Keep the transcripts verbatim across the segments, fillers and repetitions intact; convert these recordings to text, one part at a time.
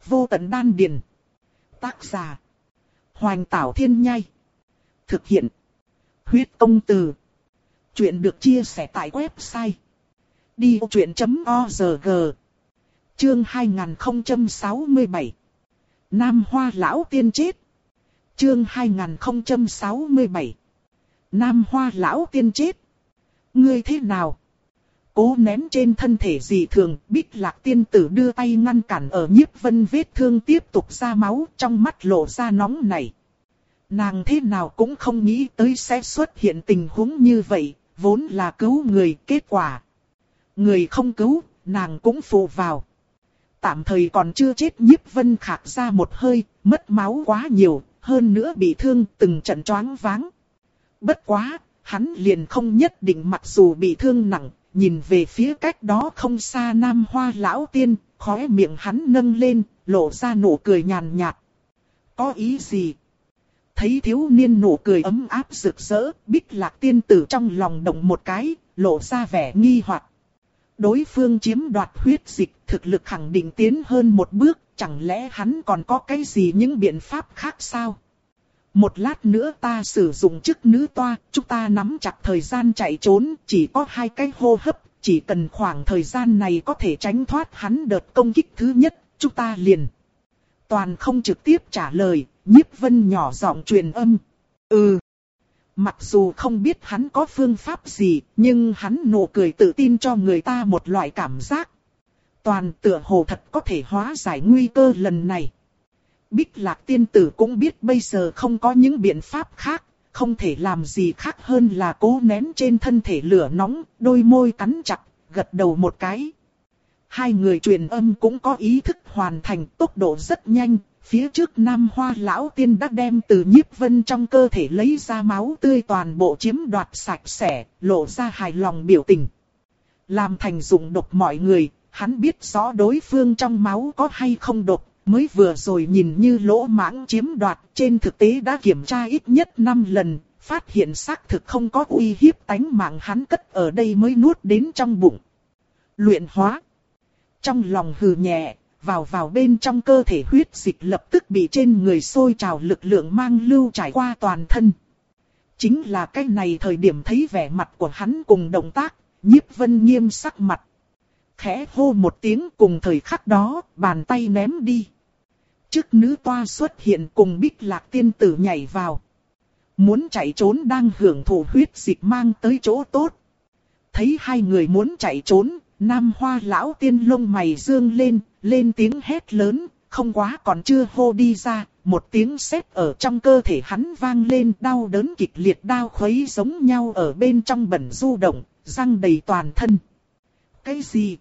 Vô tận đan điền. Tác giả. Hoành Tảo Thiên Nhai. Thực hiện. Huyết Công Từ. Chuyện được chia sẻ tại website đi vô chuyện chấm org. Chương hai nghìn không trăm sáu mươi bảy. Nam Hoa Lão Tiên chết. Chương hai nghìn không trăm sáu mươi bảy. Nam Hoa Lão Tiên chết. Ngươi thế nào? Cố nén trên thân thể dị thường, Bích Lạc Tiên Tử đưa tay ngăn cản ở Nhiếp Vân vết thương tiếp tục ra máu, trong mắt lộ ra nóng nảy. Nàng thế nào cũng không nghĩ tới sẽ xuất hiện tình huống như vậy, vốn là cứu người, kết quả người không cứu, nàng cũng phụ vào. Tạm thời còn chưa chết, Nhiếp Vân khạc ra một hơi, mất máu quá nhiều, hơn nữa bị thương từng trận choáng váng. Bất quá, hắn liền không nhất định mặc dù bị thương nặng, nhìn về phía cách đó không xa Nam Hoa Lão Tiên, khóe miệng hắn nâng lên, lộ ra nụ cười nhàn nhạt. Có ý gì? Thấy thiếu niên nụ cười ấm áp rực rỡ, Bích Lạc Tiên Tử trong lòng động một cái, lộ ra vẻ nghi hoặc. Đối phương chiếm đoạt huyết dịch, thực lực khẳng định tiến hơn một bước, chẳng lẽ hắn còn có cái gì những biện pháp khác sao? Một lát nữa ta sử dụng chức nữ toa, chúng ta nắm chặt thời gian chạy trốn, chỉ có hai cái hô hấp, chỉ cần khoảng thời gian này có thể tránh thoát hắn đợt công kích thứ nhất, chúng ta liền. Toàn không trực tiếp trả lời, Nhiếp Vân nhỏ giọng truyền âm. Ừ. Mặc dù không biết hắn có phương pháp gì, nhưng hắn nụ cười tự tin cho người ta một loại cảm giác. Toàn tựa hồ thật có thể hóa giải nguy cơ lần này. Bích Lạc Tiên Tử cũng biết bây giờ không có những biện pháp khác, không thể làm gì khác hơn là cố nén trên thân thể lửa nóng, đôi môi cắn chặt, gật đầu một cái. Hai người truyền âm cũng có ý thức hoàn thành, tốc độ rất nhanh, phía trước Nam Hoa Lão Tiên đã đem từ Nhiếp Vân trong cơ thể lấy ra máu tươi toàn bộ chiếm đoạt sạch sẽ, lộ ra hài lòng biểu tình. Làm thành dụng độc mọi người, hắn biết rõ đối phương trong máu có hay không độc. Mới vừa rồi nhìn như lỗ mãng chiếm đoạt, trên thực tế đã kiểm tra ít nhất năm lần, phát hiện xác thực không có uy hiếp tánh mạng hắn cất ở đây mới nuốt đến trong bụng. Luyện hóa. Trong lòng hừ nhẹ, vào vào bên trong cơ thể huyết dịch lập tức bị trên người sôi trào lực lượng mang lưu trải qua toàn thân. Chính là cái này thời điểm thấy vẻ mặt của hắn cùng động tác, Nhiếp Vân nghiêm sắc mặt. Khẽ hô một tiếng, cùng thời khắc đó, bàn tay ném đi. Chức nữ toa xuất hiện cùng Bích Lạc Tiên Tử nhảy vào. Muốn chạy trốn đang hưởng thụ huyết dịch mang tới chỗ tốt. Thấy hai người muốn chạy trốn, Nam Hoa Lão Tiên lông mày dương lên, lên tiếng hét lớn, không quá còn chưa hô đi ra, một tiếng sét ở trong cơ thể hắn vang lên, đau đớn kịch liệt đau khuấy giống nhau ở bên trong bẩn du động, răng đầy toàn thân. Cái gì?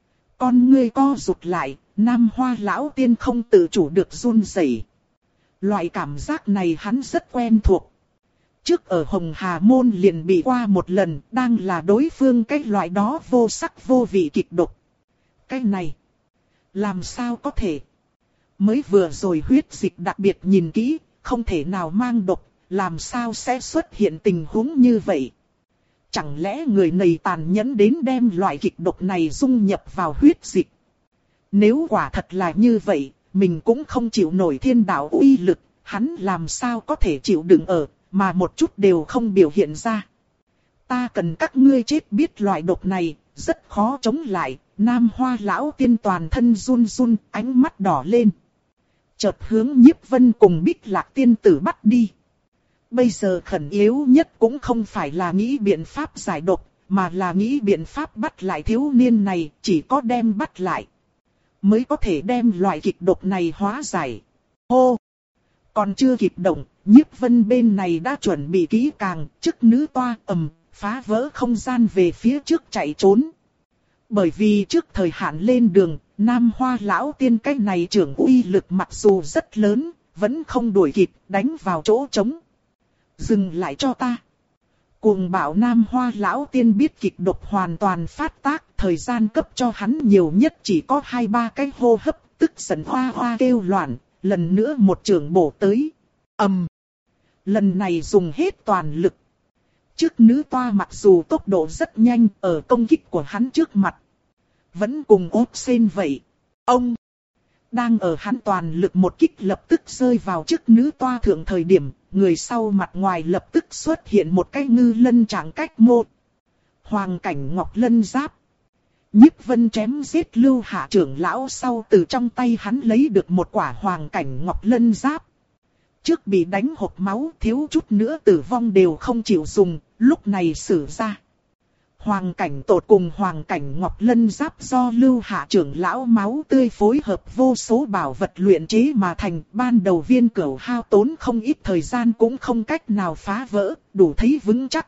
Con ngươi co rụt lại, Nam Hoa Lão Tiên không tự chủ được run rẩy. Loại cảm giác này hắn rất quen thuộc. Trước ở Hồng Hà Môn liền bị qua một lần, đang là đối phương cái loại đó vô sắc vô vị kịch độc. Cái này, làm sao có thể? Mới vừa rồi huyết dịch đặc biệt nhìn kỹ, không thể nào mang độc, làm sao sẽ xuất hiện tình huống như vậy? Chẳng lẽ người này tàn nhẫn đến đem loại kịch độc này dung nhập vào huyết dịch? Nếu quả thật là như vậy, mình cũng không chịu nổi thiên đạo uy lực, hắn làm sao có thể chịu đựng ở, mà một chút đều không biểu hiện ra. Ta cần các ngươi chết biết loại độc này, rất khó chống lại. Nam Hoa Lão Tiên toàn thân run run, ánh mắt đỏ lên. Chợt hướng Nhiếp Vân cùng Bích Lạc Tiên Tử bắt đi. Bây giờ khẩn yếu nhất cũng không phải là nghĩ biện pháp giải độc, mà là nghĩ biện pháp bắt lại thiếu niên này, chỉ có đem bắt lại mới có thể đem loại kịch độc này hóa giải. Hô! Còn chưa kịp động, Nhiếp Vân bên này đã chuẩn bị kỹ càng, chức nữ toa ầm, phá vỡ không gian về phía trước chạy trốn. Bởi vì trước thời hạn lên đường, Nam Hoa Lão Tiên cái này trưởng uy lực mặc dù rất lớn, vẫn không đuổi kịp, đánh vào chỗ trống. Dừng lại cho ta. Cuồng bạo Nam Hoa Lão Tiên biết kịch độc hoàn toàn phát tác, thời gian cấp cho hắn nhiều nhất chỉ có hai ba cái hô hấp, tức giận hoa hoa kêu loạn, lần nữa một trường bổ tới. Ầm. Lần này dùng hết toàn lực. Trước nữ toa mặc dù tốc độ rất nhanh ở công kích của hắn trước mặt, vẫn cùng ốp sen vậy. Ông. Đang ở hắn toàn lực một kích lập tức rơi vào trước nữ toa thượng thời điểm, người sau mặt ngoài lập tức xuất hiện một cái ngư lân trạng cách mô. Hoàng cảnh ngọc lân giáp. Nhiếp Vân chém giết Lưu Hạ trưởng lão sau từ trong tay hắn lấy được một quả hoàng cảnh ngọc lân giáp. Trước bị đánh hộc máu thiếu chút nữa tử vong đều không chịu dùng, lúc này sử ra. Hoàng cảnh tột cùng hoàng cảnh ngọc lân giáp do Lưu Hạ trưởng lão máu tươi phối hợp vô số bảo vật luyện chế mà thành, ban đầu Viên Cửu hao tốn không ít thời gian cũng không cách nào phá vỡ, đủ thấy vững chắc.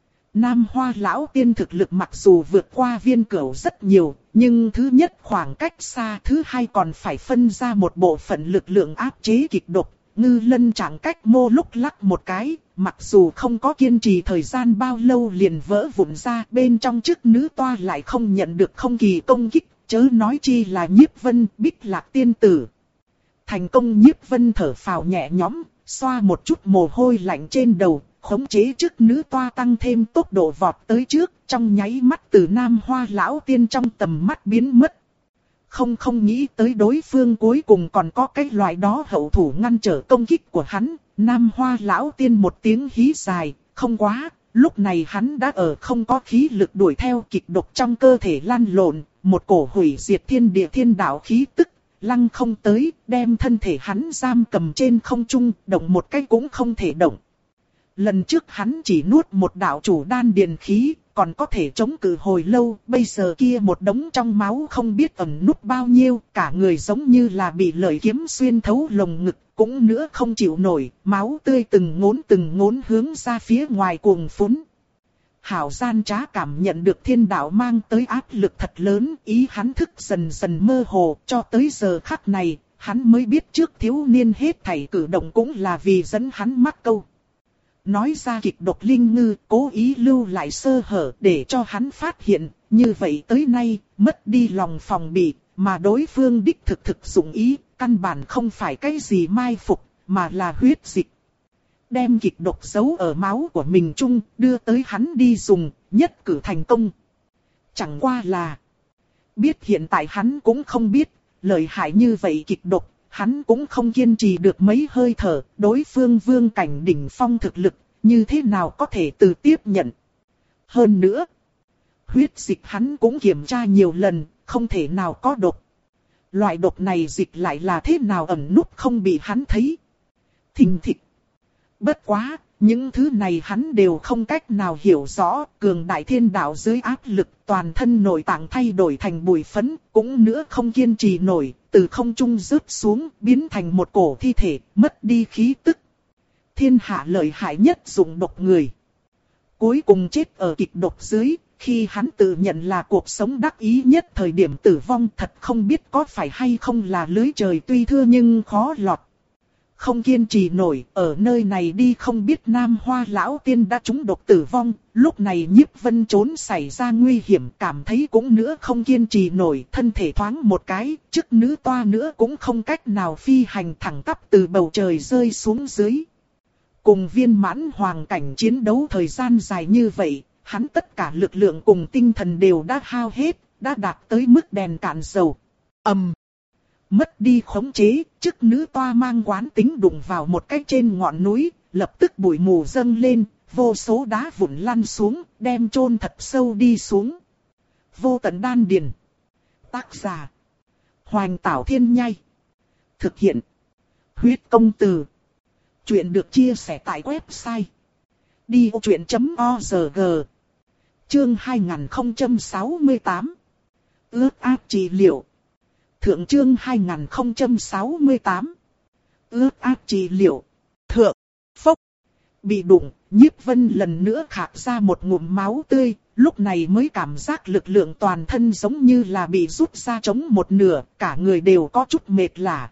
Nam Hoa lão tiên thực lực mặc dù vượt qua Viên Cửu rất nhiều, nhưng thứ nhất khoảng cách xa, thứ hai còn phải phân ra một bộ phận lực lượng áp chế kịch độc. Ngư lân chẳng cách mô lúc lắc một cái, mặc dù không có kiên trì thời gian bao lâu liền vỡ vụn ra, bên trong chức nữ toa lại không nhận được không kỳ công kích, chớ nói chi là Nhiếp Vân, Bích Lạc tiên tử. Thành công Nhiếp Vân thở phào nhẹ nhõm, xoa một chút mồ hôi lạnh trên đầu, khống chế chức nữ toa tăng thêm tốc độ vọt tới trước, trong nháy mắt từ Nam Hoa lão tiên trong tầm mắt biến mất. Không không nghĩ tới đối phương cuối cùng còn có cái loại đó hậu thủ ngăn trở công kích của hắn. Nam Hoa lão tiên một tiếng hí dài, không quá, lúc này hắn đã ở không có khí lực đuổi theo kịch độc trong cơ thể lan lộn, một cổ hủy diệt thiên địa thiên đạo khí tức, lăng không tới, đem thân thể hắn giam cầm trên không trung, động một cái cũng không thể động. Lần trước hắn chỉ nuốt một đạo chủ đan điền khí, còn có thể chống cự hồi lâu, bây giờ kia một đống trong máu không biết ẩn núp bao nhiêu, cả người giống như là bị lợi kiếm xuyên thấu lồng ngực, cũng nữa không chịu nổi, máu tươi từng ngốn từng ngốn hướng ra phía ngoài cuồng phún. Hảo gian trá cảm nhận được thiên đạo mang tới áp lực thật lớn, ý hắn thức dần dần mơ hồ, cho tới giờ khắc này, hắn mới biết trước thiếu niên hết thảy cử động cũng là vì dẫn hắn mắc câu. Nói ra kịch độc linh ngư, cố ý lưu lại sơ hở để cho hắn phát hiện, như vậy tới nay, mất đi lòng phòng bị, mà đối phương đích thực thực dụng ý, căn bản không phải cái gì mai phục, mà là huyết dịch. Đem kịch độc giấu ở máu của mình chung, đưa tới hắn đi dùng, nhất cử thành công. Chẳng qua là, biết hiện tại hắn cũng không biết, lợi hại như vậy kịch độc. Hắn cũng không kiên trì được mấy hơi thở, đối phương vương cảnh đỉnh phong thực lực, như thế nào có thể từ tiếp nhận. Hơn nữa, huyết dịch hắn cũng kiểm tra nhiều lần, không thể nào có độc. Loại độc này dịch lại là thế nào ẩn núp không bị hắn thấy. Thình thịch. Bất quá, những thứ này hắn đều không cách nào hiểu rõ, cường đại thiên đạo dưới áp lực toàn thân nội tạng thay đổi thành bụi phấn, cũng nữa không kiên trì nổi, từ không trung rớt xuống, biến thành một cổ thi thể, mất đi khí tức. Thiên hạ lợi hại nhất dụng độc người. Cuối cùng chết ở kịch độc dưới, khi hắn tự nhận là cuộc sống đắc ý nhất thời điểm tử vong, thật không biết có phải hay không là lưới trời tuy thưa nhưng khó lọt. Không kiên trì nổi, ở nơi này đi không biết Nam Hoa lão tiên đã trúng độc tử vong, lúc này Nhiếp Vân trốn xảy ra nguy hiểm, cảm thấy cũng nữa không kiên trì nổi, thân thể thoáng một cái, chức nữ toa nữa cũng không cách nào phi hành thẳng tắp từ bầu trời rơi xuống dưới. Cùng viên mãn hoàng cảnh chiến đấu thời gian dài như vậy, hắn tất cả lực lượng cùng tinh thần đều đã hao hết, đã đạt tới mức đèn cạn dầu. ầm. Um. Mất đi khống chế, chức nữ toa mang quán tính đụng vào một cái trên ngọn núi, lập tức bụi mù dâng lên, vô số đá vụn lăn xuống, đem chôn thật sâu đi xuống. Vô tận đan điền. Tác giả: Hoành Tảo Thiên Nhai. Thực hiện: Huyết Công Từ. Chuyện được chia sẻ tại website đi vô chuyện chấm org. Chương hai nghìn không trăm sáu mươi tám. Ước áp trị liệu. Thượng chương hai nghìn không trăm sáu mươi tám. Ước áp trị liệu. Thượng. Phốc. Bị đụng, Nhiếp Vân lần nữa khạc ra một ngụm máu tươi, lúc này mới cảm giác lực lượng toàn thân giống như là bị rút ra trống một nửa, cả người đều có chút mệt lả.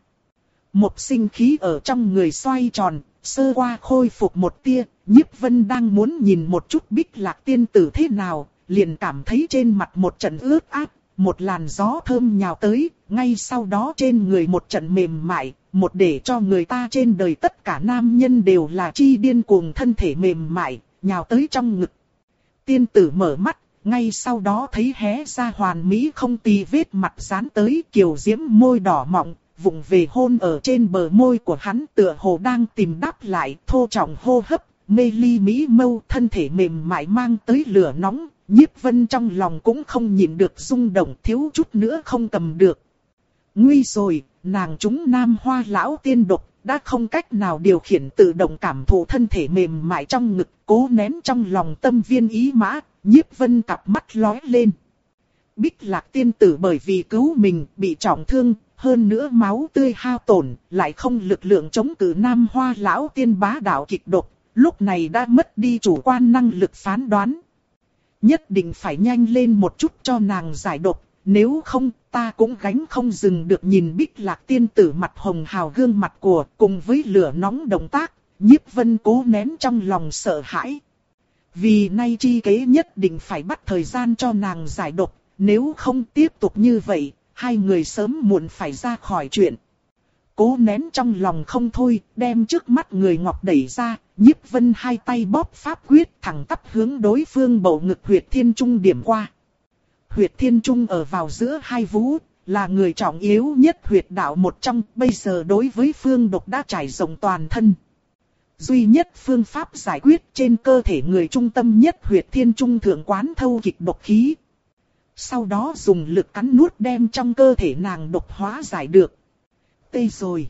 Một sinh khí ở trong người xoay tròn, sơ qua khôi phục một tia, Nhiếp Vân đang muốn nhìn một chút Bích Lạc tiên tử thế nào, liền cảm thấy trên mặt một trận ướt át, một làn gió thơm nhào tới, ngay sau đó trên người một trận mềm mại, một để cho người ta trên đời tất cả nam nhân đều là chi điên cuồng thân thể mềm mại, nhào tới trong ngực. Tiên tử mở mắt, ngay sau đó thấy hé ra hoàn mỹ không tì vết mặt dán tới, kiều diễm môi đỏ mọng, vụng về hôn ở trên bờ môi của hắn, tựa hồ đang tìm đáp lại, thô trọng hô hấp, mê ly mỹ mâu, thân thể mềm mại mang tới lửa nóng, Nhiếp Vân trong lòng cũng không nhịn được rung động, thiếu chút nữa không cầm được. Nguy rồi, nàng trúng Nam Hoa lão tiên độc, đã không cách nào điều khiển tự động cảm thụ thân thể mềm mại trong ngực, cố nén trong lòng tâm viên ý mã, Nhiếp Vân cặp mắt lóe lên. Bích Lạc tiên tử bởi vì cứu mình bị trọng thương, hơn nữa máu tươi hao tổn, lại không lực lượng chống cự Nam Hoa lão tiên bá đạo kịch độc, lúc này đã mất đi chủ quan năng lực phán đoán. Nhất định phải nhanh lên một chút cho nàng giải độc, nếu không ta cũng gánh không dừng được. Nhìn Bích Lạc tiên tử mặt hồng hào gương mặt của, cùng với lửa nóng động tác, Nhiếp Vân cố nén trong lòng sợ hãi. Vì nay chi kế nhất định phải bắt thời gian cho nàng giải độc, nếu không tiếp tục như vậy, hai người sớm muộn phải ra khỏi chuyện. Cố nén trong lòng không thôi, đem trước mắt người ngọc đẩy ra, Nhiếp Vân hai tay bóp pháp quyết thẳng tắp hướng đối phương bầu ngực huyệt thiên trung điểm qua. Huyệt thiên trung ở vào giữa hai vú, là người trọng yếu nhất huyệt đạo một trong, bây giờ đối với phương độc đã trải rộng toàn thân. Duy nhất phương pháp giải quyết trên cơ thể người trung tâm nhất huyệt thiên trung thượng quán thâu kịch độc khí. Sau đó dùng lực cắn nuốt đem trong cơ thể nàng độc hóa giải được. Tê rồi.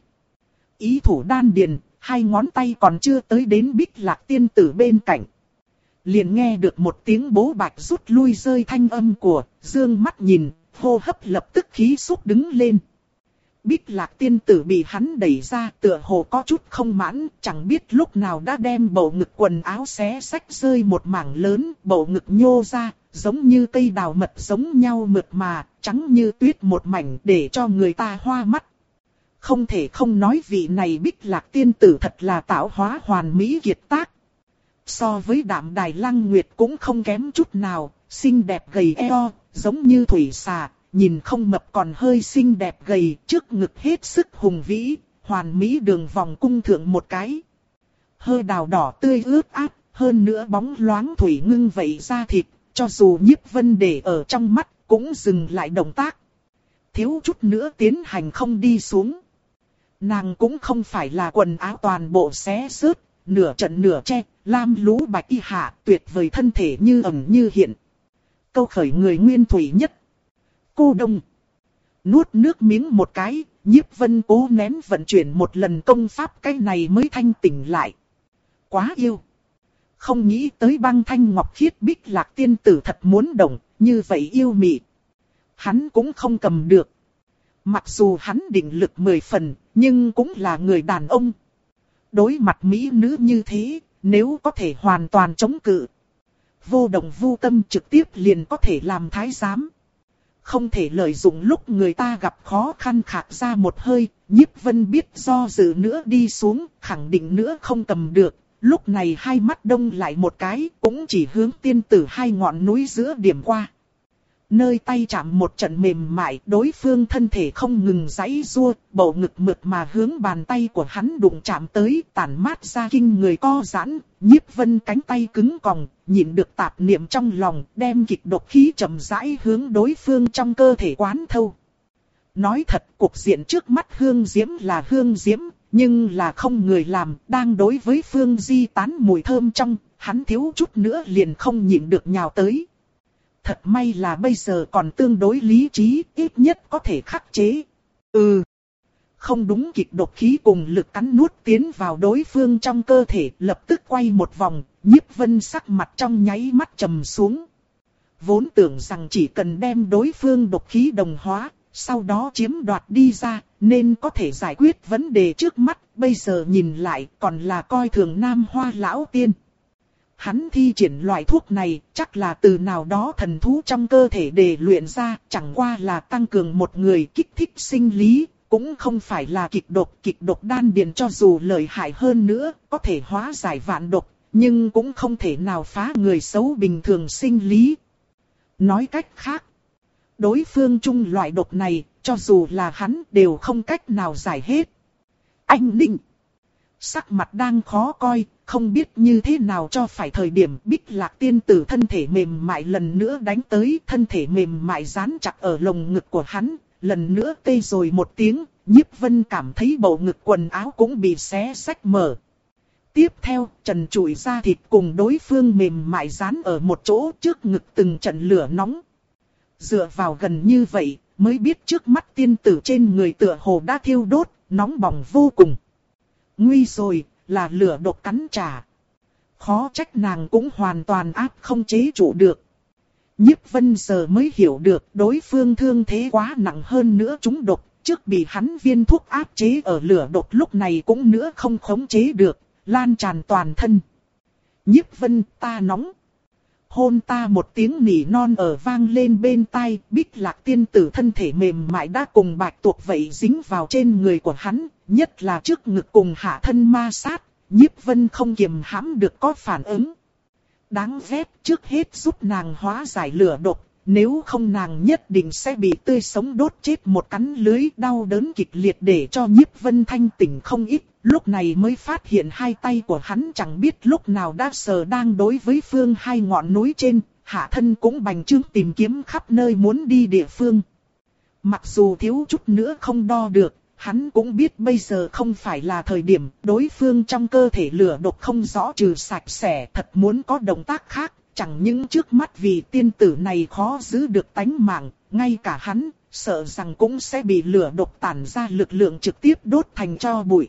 Ý thủ đan điền, hai ngón tay còn chưa tới đến Bích Lạc tiên tử bên cạnh. Liền nghe được một tiếng bố bạch rút lui rơi thanh âm của, dương mắt nhìn, hô hấp lập tức khí xúc đứng lên. Bích Lạc tiên tử bị hắn đẩy ra, tựa hồ có chút không mãn, chẳng biết lúc nào đã đem bầu ngực quần áo xé xách rơi một mảng lớn, bầu ngực nhô ra, giống như cây đào mật giống nhau mượt mà, trắng như tuyết một mảnh để cho người ta hoa mắt. Không thể không nói vị này Bích Lạc tiên tử thật là tạo hóa hoàn mỹ kiệt tác. So với Đạm Đài Lăng Nguyệt cũng không kém chút nào, xinh đẹp gầy eo, giống như thủy xà, nhìn không mập còn hơi xinh đẹp gầy, trước ngực hết sức hùng vĩ, hoàn mỹ đường vòng cung thượng một cái. Hơi đào đỏ tươi ướt át, hơn nữa bóng loáng thủy ngưng vậy da thịt, cho dù Nhiếp Vân để ở trong mắt, cũng dừng lại động tác. Thiếu chút nữa tiến hành không đi xuống. Nàng cũng không phải là quần áo toàn bộ xé xước, nửa trận nửa che, lam lũ bạch y hạ, tuyệt vời thân thể như ẩn như hiện. Câu khởi người nguyên thủy nhất. Cô đông. Nuốt nước miếng một cái, Nhiếp Vân cố nén vận chuyển một lần công pháp, cái này mới thanh tỉnh lại. Quá yêu. Không nghĩ tới băng thanh ngọc khiết Bích Lạc tiên tử thật muốn động, như vậy yêu mị. Hắn cũng không cầm được. Mặc dù hắn định lực mười phần, nhưng cũng là người đàn ông. Đối mặt mỹ nữ như thế, nếu có thể hoàn toàn chống cự, vô động vô tâm trực tiếp liền có thể làm thái giám. Không thể lợi dụng lúc người ta gặp khó khăn khạc ra một hơi, Nhiếp Vân biết do dự nữa đi xuống, khẳng định nữa không cầm được. Lúc này hai mắt đông lại một cái, cũng chỉ hướng tiên tử hai ngọn núi giữa điểm qua. Nơi tay chạm một trận mềm mại, đối phương thân thể không ngừng giãy giụa, bầu ngực mượt mà hướng bàn tay của hắn đụng chạm tới, tản mát ra kinh người co giãn. Nhiếp Vân cánh tay cứng còng, nhịn được tạp niệm trong lòng, đem kịch độc khí chậm rãi hướng đối phương trong cơ thể quán thâu. Nói thật, cục diện trước mắt Hương Diễm là Hương Diễm, nhưng là không người làm, đang đối với Phương Di tán mùi thơm trong, hắn thiếu chút nữa liền không nhịn được nhào tới. Thật may là bây giờ còn tương đối lý trí, ít nhất có thể khắc chế. Ừ. Không đúng, kịch độc khí cùng lực cắn nuốt tiến vào đối phương trong cơ thể, lập tức quay một vòng, Nhiếp Vân sắc mặt trong nháy mắt trầm xuống. Vốn tưởng rằng chỉ cần đem đối phương độc khí đồng hóa, sau đó chiếm đoạt đi ra, nên có thể giải quyết vấn đề trước mắt, bây giờ nhìn lại còn là coi thường Nam Hoa lão tiên. Hắn thi triển loại thuốc này chắc là từ nào đó thần thú trong cơ thể để luyện ra, chẳng qua là tăng cường một người kích thích sinh lý, cũng không phải là kịch độc. Kịch độc đan điền cho dù lợi hại hơn nữa, có thể hóa giải vạn độc, nhưng cũng không thể nào phá người xấu bình thường sinh lý. Nói cách khác, đối phương chung loại độc này, cho dù là hắn đều không cách nào giải hết. Anh Ninh sắc mặt đang khó coi, không biết như thế nào cho phải thời điểm. Bích Lạc tiên tử thân thể mềm mại lần nữa đánh tới, thân thể mềm mại dán chặt ở lồng ngực của hắn, lần nữa tê rồi một tiếng, Nhiếp Vân cảm thấy bầu ngực quần áo cũng bị xé xách mở. Tiếp theo, trần trụi da thịt cùng đối phương mềm mại dán ở một chỗ trước ngực từng trận lửa nóng. Dựa vào gần như vậy, mới biết trước mắt tiên tử trên người tựa hồ đã thiêu đốt, nóng bỏng vô cùng. Nguy rồi, là lửa độc cắn trả. Khó trách nàng cũng hoàn toàn áp không chế trụ được. Nhiếp Vân giờ mới hiểu được đối phương thương thế quá nặng hơn nữa trúng độc, trước bị hắn viên thuốc áp chế ở lửa độc lúc này cũng nữa không khống chế được, lan tràn toàn thân. Nhiếp Vân, ta nóng. Hôn ta một tiếng nỉ non ở vang lên bên tai, Bích Lạc tiên tử thân thể mềm mại đã cùng bạch tuộc vậy dính vào trên người của hắn, nhất là trước ngực cùng hạ thân ma sát, Nhiếp Vân không kiềm hãm được có phản ứng. Đáng ghét, trước hết giúp nàng hóa giải lửa độc, nếu không nàng nhất định sẽ bị tươi sống đốt chết một cắn lưới, đau đớn kịch liệt để cho Nhiếp Vân thanh tỉnh không ít, lúc này mới phát hiện hai tay của hắn chẳng biết lúc nào đã sờ đang đối với phương hai ngọn núi trên, hạ thân cũng bành trướng tìm kiếm khắp nơi muốn đi địa phương. Mặc dù thiếu chút nữa không đo được, hắn cũng biết bây giờ không phải là thời điểm, đối phương trong cơ thể lửa độc không rõ trừ sạch sẽ, thật muốn có động tác khác, chẳng những trước mắt vì tiên tử này khó giữ được tánh mạng, ngay cả hắn, sợ rằng cũng sẽ bị lửa độc tản ra lực lượng trực tiếp đốt thành tro bụi.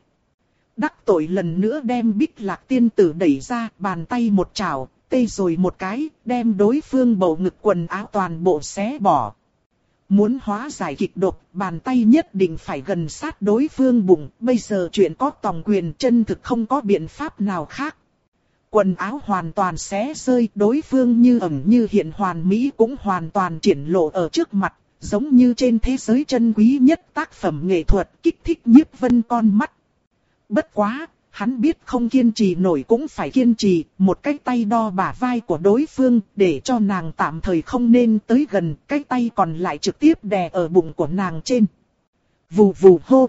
Đắc tội lần nữa đem Bích Lạc tiên tử đẩy ra, bàn tay một chảo, tê rồi một cái, đem đối phương bầu ngực quần áo toàn bộ xé bỏ. Muốn hóa giải kịch độc, bàn tay nhất định phải gần sát đối phương bụng, bây giờ chuyện có tòng quyền chân thực không có biện pháp nào khác. Quần áo hoàn toàn xé rơi, đối phương như ẩn như hiện hoàn mỹ cũng hoàn toàn triển lộ ở trước mặt, giống như trên thế giới chân quý nhất tác phẩm nghệ thuật kích thích Nhiếp Vân con mắt. Bất quá, hắn biết không kiên trì nổi cũng phải kiên trì, một cái tay đo bả vai của đối phương để cho nàng tạm thời không nên tới gần, cái tay còn lại trực tiếp đè ở bụng của nàng trên. Vù vù hô.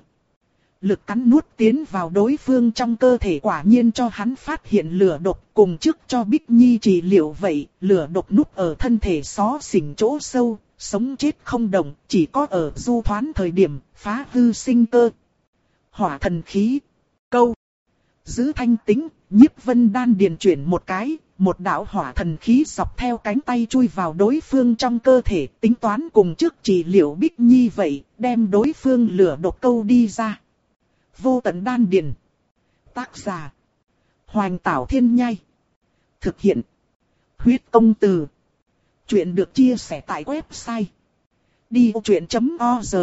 Lực cắn nuốt tiến vào đối phương trong cơ thể quả nhiên cho hắn phát hiện lửa độc, cùng trước cho Bích Nhi trị liệu vậy, lửa độc núp ở thân thể xó xỉnh chỗ sâu, sống chết không động, chỉ có ở du thoán thời điểm, phá hư sinh cơ. Hỏa thần khí. Câu. Giữ thanh tĩnh, Nhiếp Vân đan điền chuyển một cái, một đạo hỏa thần khí dọc theo cánh tay chui vào đối phương trong cơ thể, tính toán cùng trước trị liệu Bích Nhi vậy, đem đối phương lửa độc câu đi ra. Vô tận đan điền. Tác giả. Hoành Tảo Thiên Nhai. Thực hiện. Huyết Công Từ. Chuyện được chia sẻ tại website đi ô chuyện chấm org.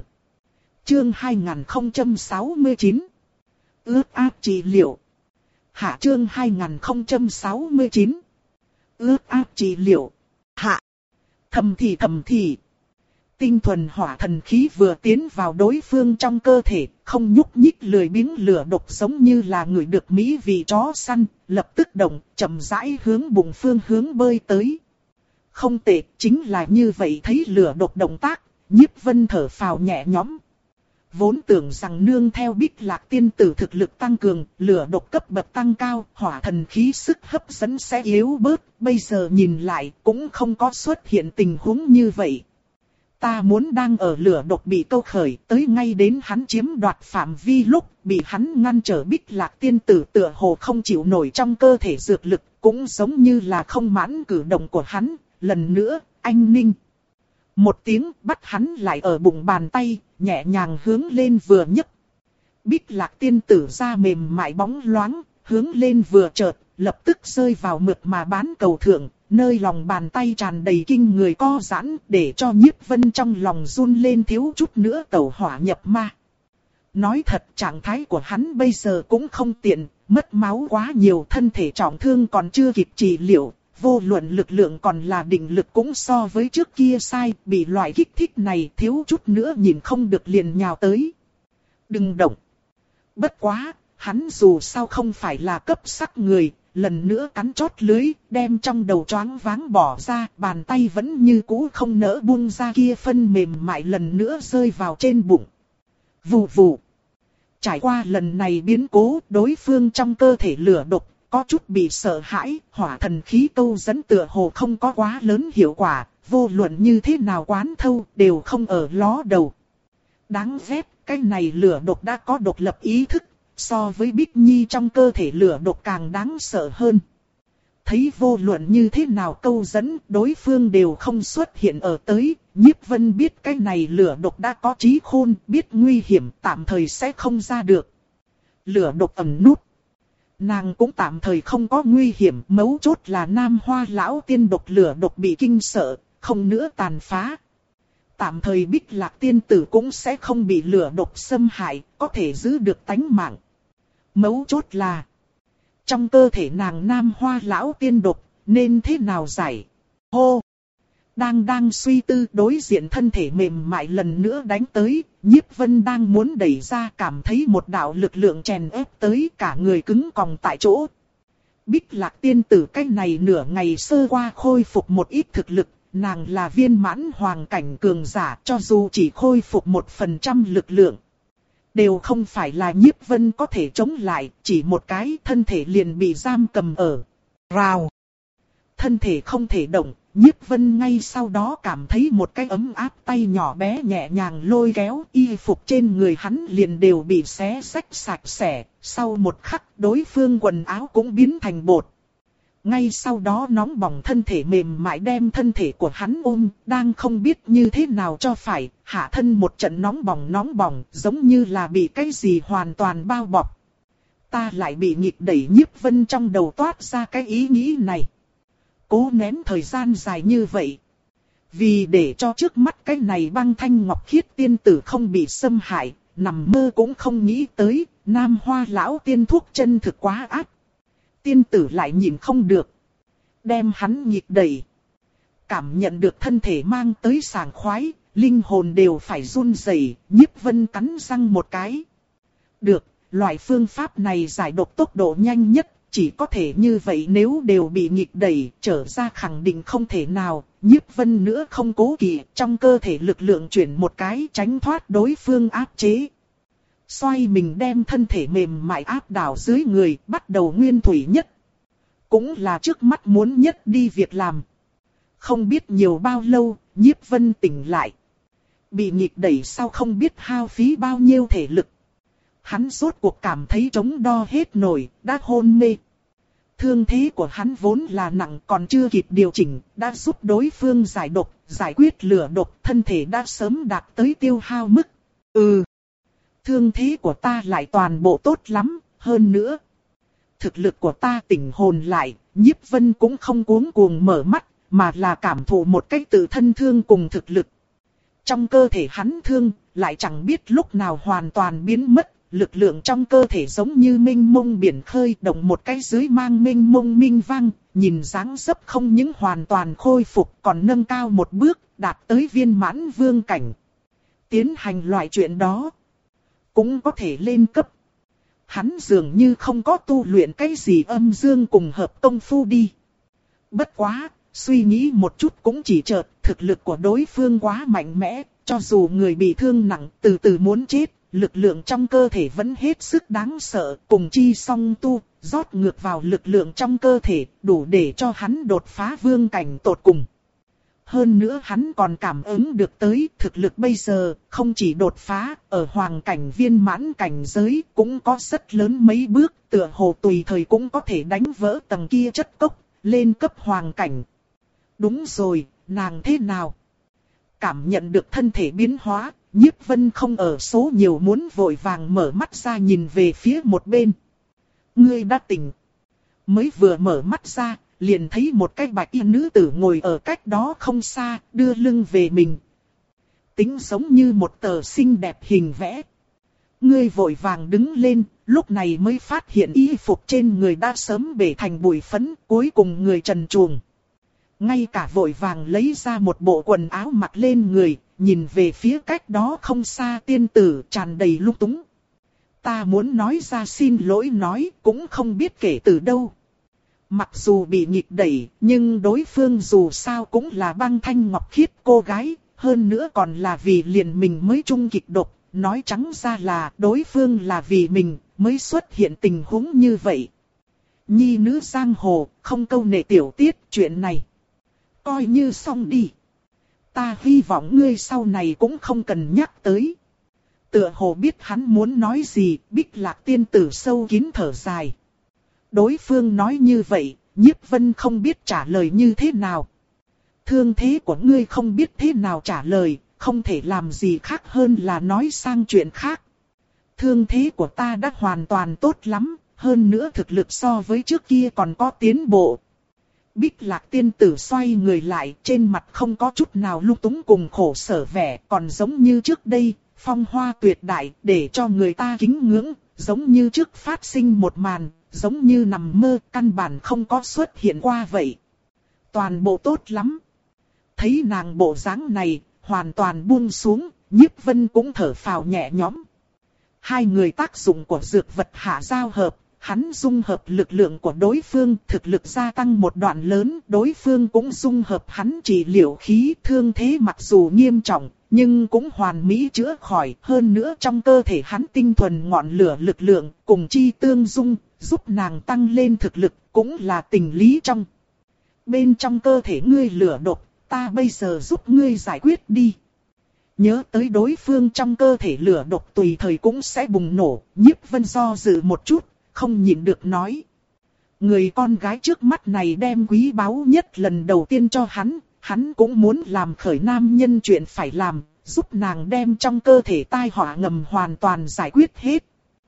Chương hai nghìn không trăm sáu mươi chín. Ước áp trị liệu. Hạ chương hai nghìn không trăm sáu mươi chín. Ước áp trị liệu. Hạ. Thầm thì thầm thì. Tinh thuần hỏa thần khí vừa tiến vào đối phương trong cơ thể, không nhúc nhích lười biếng lửa độc giống như là người được mỹ vị chó săn, lập tức động, chậm rãi hướng bụng phương hướng bơi tới. Không tệ, chính là như vậy, thấy lửa độc động tác, Nhiếp Vân thở phào nhẹ nhõm. Vốn tưởng rằng nương theo Bích Lạc tiên tử thực lực tăng cường, lửa độc cấp bậc tăng cao, hỏa thần khí sức hấp dẫn sẽ yếu bớt, bây giờ nhìn lại cũng không có xuất hiện tình huống như vậy. Ta muốn đang ở lửa độc bị câu khởi, tới ngay đến hắn chiếm đoạt phạm vi lúc, bị hắn ngăn trở Bích Lạc tiên tử tựa hồ không chịu nổi trong cơ thể dược lực, cũng giống như là không mãn cử động của hắn, lần nữa, anh ninh. Một tiếng bắt hắn lại ở bụng bàn tay, nhẹ nhàng hướng lên vừa nhấc. Bích Lạc tiên tử da mềm mại bóng loáng, hướng lên vừa chợt, lập tức rơi vào mượt mà bán cầu thượng, nơi lòng bàn tay tràn đầy kinh người co giãn, để cho Nhiếp Vân trong lòng run lên thiếu chút nữa tẩu hỏa nhập ma. Nói thật, trạng thái của hắn bây giờ cũng không tiện, mất máu quá nhiều, thân thể trọng thương còn chưa kịp trị liệu. Vô luận lực lượng còn là định lực cũng so với trước kia sai, bị loại kích thích này thiếu chút nữa nhìn không được liền nhào tới. Đừng động. Bất quá, hắn dù sao không phải là cấp sắc người, lần nữa cắn chót lưới, đem trong đầu choáng váng bỏ ra, bàn tay vẫn như cũ không nỡ buông ra kia phân mềm mại lần nữa rơi vào trên bụng. Vù vù. Trải qua lần này biến cố, đối phương trong cơ thể lửa độc, có chút bị sợ hãi, hỏa thần khí câu dẫn tựa hồ không có quá lớn hiệu quả, vô luận như thế nào quán thâu đều không ở ló đầu. Đáng ghét, cái này lửa độc đã có độc lập ý thức, so với Bích Nhi trong cơ thể lửa độc càng đáng sợ hơn. Thấy vô luận như thế nào câu dẫn, đối phương đều không xuất hiện ở tới, Nhiếp Vân biết cái này lửa độc đã có trí khôn, biết nguy hiểm, tạm thời sẽ không ra được. Lửa độc ẩn nút. Nàng cũng tạm thời không có nguy hiểm, mấu chốt là Nam Hoa lão tiên độc lửa độc bị kinh sợ, không nữa tàn phá. Tạm thời Bích Lạc tiên tử cũng sẽ không bị lửa độc xâm hại, có thể giữ được tánh mạng. Mấu chốt là trong cơ thể nàng Nam Hoa lão tiên độc, nên thế nào giải? Hô! Đang đang suy tư, đối diện thân thể mềm mại lần nữa đánh tới, Nhiếp Vân đang muốn đẩy ra, cảm thấy một đạo lực lượng chèn ép tới, cả người cứng còng tại chỗ. Bích Lạc tiên tử cái này nửa ngày sơ qua khôi phục một ít thực lực, nàng là viên mãn hoàng cảnh cường giả, cho dù chỉ khôi phục một phần trăm lực lượng. Đều không phải là Nhiếp Vân có thể chống lại, chỉ một cái thân thể liền bị giam cầm ở. Rào! Thân thể không thể động, Nhiếp Vân ngay sau đó cảm thấy một cái ấm áp tay nhỏ bé nhẹ nhàng lôi kéo, y phục trên người hắn liền đều bị xé xách sạch sẽ, sau một khắc đối phương quần áo cũng biến thành bột. Ngay sau đó nóng bỏng thân thể mềm mại đem thân thể của hắn ôm, đang không biết như thế nào cho phải, hạ thân một trận nóng bỏng nóng bỏng, giống như là bị cái gì hoàn toàn bao bọc. Ta lại bị nghịch đẩy. Nhiếp Vân trong đầu toát ra cái ý nghĩ này. Cố nén thời gian dài như vậy. Vì để cho trước mắt cái này băng thanh ngọc khiết tiên tử không bị xâm hại, nằm mơ cũng không nghĩ tới, Nam Hoa lão tiên thuốc chân thực quá ác. Tiên tử lại nhìn không được. Đem hắn nghịch đẩy. Cảm nhận được thân thể mang tới sảng khoái, linh hồn đều phải run rẩy. Nhiếp Vân cắn răng một cái. Được, loại phương pháp này giải độc tốc độ nhanh nhất, chỉ có thể như vậy. Nếu đều bị nghịch đẩy, trở ra khẳng định không thể nào. Nhiếp Vân nữa không cố kỵ, trong cơ thể lực lượng chuyển một cái, tránh thoát đối phương áp chế. Xoay mình đem thân thể mềm mại áp đảo dưới người, bắt đầu nguyên thủy nhất. Cũng là trước mắt muốn nhất đi việc làm. Không biết nhiều bao lâu, Nhiếp Vân tỉnh lại. Bị nghịch đẩy sau không biết hao phí bao nhiêu thể lực. Hắn rốt cuộc cảm thấy chống đo hết nổi, đã hôn mê. Thương thế của hắn vốn là nặng, còn chưa kịp điều chỉnh, đã giúp đối phương giải độc, giải quyết lửa độc, thân thể đã sớm đạt tới tiêu hao mức. Ừ. Thương thế của ta lại toàn bộ tốt lắm, hơn nữa. Thực lực của ta tỉnh hồn lại, Nhiếp Vân cũng không cuống cuồng mở mắt, mà là cảm thụ một cách tự thân thương cùng thực lực. Trong cơ thể hắn thương, lại chẳng biết lúc nào hoàn toàn biến mất, lực lượng trong cơ thể giống như mênh mông biển khơi, động một cái dưới mang mênh mông minh vang, nhìn dáng dấp không những hoàn toàn khôi phục còn nâng cao một bước, đạt tới viên mãn vương cảnh. Tiến hành loại chuyện đó, cũng có thể lên cấp. Hắn dường như không có tu luyện cái gì âm dương cùng hợp công phu đi. Bất quá, suy nghĩ một chút cũng chỉ chợt, thực lực của đối phương quá mạnh mẽ, cho dù người bị thương nặng từ từ muốn chết, lực lượng trong cơ thể vẫn hết sức đáng sợ, cùng chi song tu, rót ngược vào lực lượng trong cơ thể, đủ để cho hắn đột phá vương cảnh tột cùng. Hơn nữa hắn còn cảm ứng được tới thực lực bây giờ, không chỉ đột phá, ở hoàng cảnh viên mãn cảnh giới cũng có rất lớn mấy bước, tựa hồ tùy thời cũng có thể đánh vỡ tầng kia chất cốc, lên cấp hoàng cảnh. Đúng rồi, nàng thế nào? Cảm nhận được thân thể biến hóa, Nhiếp Vân không ở số nhiều muốn vội vàng mở mắt ra nhìn về phía một bên. Ngươi đã tỉnh. Mới vừa mở mắt ra, liền thấy một cái bạch y nữ tử ngồi ở cách đó không xa, đưa lưng về mình. Tính giống như một tờ xinh đẹp hình vẽ. Ngươi vội vàng đứng lên, lúc này mới phát hiện y phục trên người đã sớm bể thành bụi phấn, cuối cùng người trần truồng. Ngay cả vội vàng lấy ra một bộ quần áo mặc lên người, nhìn về phía cách đó không xa tiên tử tràn đầy lung túng. Ta muốn nói ra xin lỗi nói, cũng không biết kể từ đâu. Mặc dù bị nghịch đẩy, nhưng đối phương dù sao cũng là băng thanh ngọc khiết cô gái, hơn nữa còn là vì liền mình mới trung kịch độc, nói trắng ra là đối phương là vì mình mới xuất hiện tình huống như vậy. Nhi nữ giang hồ, không câu nệ tiểu tiết, chuyện này coi như xong đi. ta hy vọng ngươi sau này cũng không cần nhắc tới. Tựa hồ biết hắn muốn nói gì, Bích Lạc tiên tử sâu kín thở dài. Đối phương nói như vậy, Nhiếp Vân không biết trả lời như thế nào. Thương thế của ngươi không biết thế nào trả lời, không thể làm gì khác hơn là nói sang chuyện khác. Thương thế của ta đã hoàn toàn tốt lắm, hơn nữa thực lực so với trước kia còn có tiến bộ. Bích Lạc tiên tử xoay người lại, trên mặt không có chút nào lung túng cùng khổ sở vẻ, còn giống như trước đây, phong hoa tuyệt đại, để cho người ta kính ngưỡng, giống như trước phát sinh một màn, giống như nằm mơ, căn bản không có xuất hiện qua vậy. Toàn bộ tốt lắm. Thấy nàng bộ dáng này, hoàn toàn buông xuống, Nhiếp Vân cũng thở phào nhẹ nhõm. Hai người tác dụng của dược vật hạ giao hợp, hắn dung hợp lực lượng của đối phương, thực lực gia tăng một đoạn lớn, đối phương cũng dung hợp hắn trị liệu khí, thương thế mặc dù nghiêm trọng, nhưng cũng hoàn mỹ chữa khỏi, hơn nữa trong cơ thể hắn tinh thuần ngọn lửa lực lượng, cùng chi tương dung, giúp nàng tăng lên thực lực, cũng là tình lý trong. Bên trong cơ thể ngươi lửa độc, ta bây giờ giúp ngươi giải quyết đi. Nhớ tới đối phương trong cơ thể lửa độc tùy thời cũng sẽ bùng nổ, Nhiếp Vân do dự một chút, không nhịn được nói. Người con gái trước mắt này đem quý báu nhất lần đầu tiên cho hắn, hắn cũng muốn làm khởi nam nhân chuyện phải làm, giúp nàng đem trong cơ thể tai họa ngầm hoàn toàn giải quyết hết.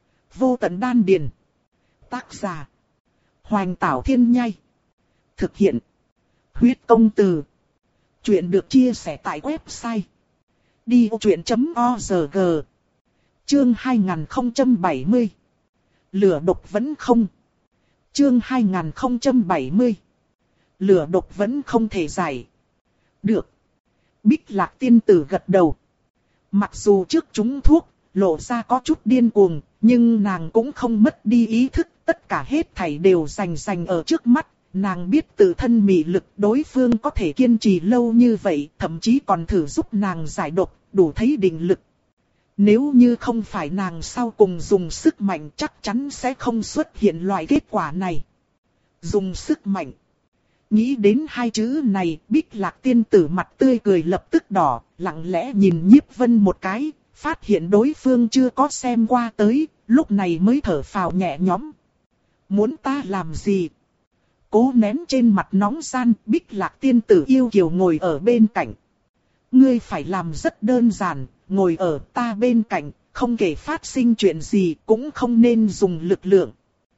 Vô tận đan điền. Tác giả: Hoành Tảo Thiên Nhai. Thực hiện: Huyết Công Từ. Chuyện được chia sẻ tại website đi ô chuyện chấm org. Chương hai nghìn không trăm bảy mươi. Lửa độc vẫn không. Chương hai nghìn không trăm bảy mươi. Lửa độc vẫn không thể giải. Được. Bích Lạc tiên tử gật đầu. Mặc dù trước trúng thuốc, lộ ra có chút điên cuồng, nhưng nàng cũng không mất đi ý thức, tất cả hết thảy đều rành rành ở trước mắt. Nàng biết tự thân mị lực đối phương có thể kiên trì lâu như vậy, thậm chí còn thử giúp nàng giải độc, đủ thấy định lực. Nếu như không phải nàng sau cùng dùng sức mạnh chắc chắn sẽ không xuất hiện loại kết quả này. Dùng sức mạnh. Nghĩ đến hai chữ này, Bích Lạc tiên tử mặt tươi cười lập tức đỏ, lặng lẽ nhìn Nhiếp Vân một cái, phát hiện đối phương chưa có xem qua tới, lúc này mới thở phào nhẹ nhõm. Muốn ta làm gì? Cố nén trên mặt nóng gian, Bích Lạc tiên tử yêu kiều ngồi ở bên cạnh. Ngươi phải làm rất đơn giản, ngồi ở ta bên cạnh, không kể phát sinh chuyện gì cũng không nên dùng lực lượng.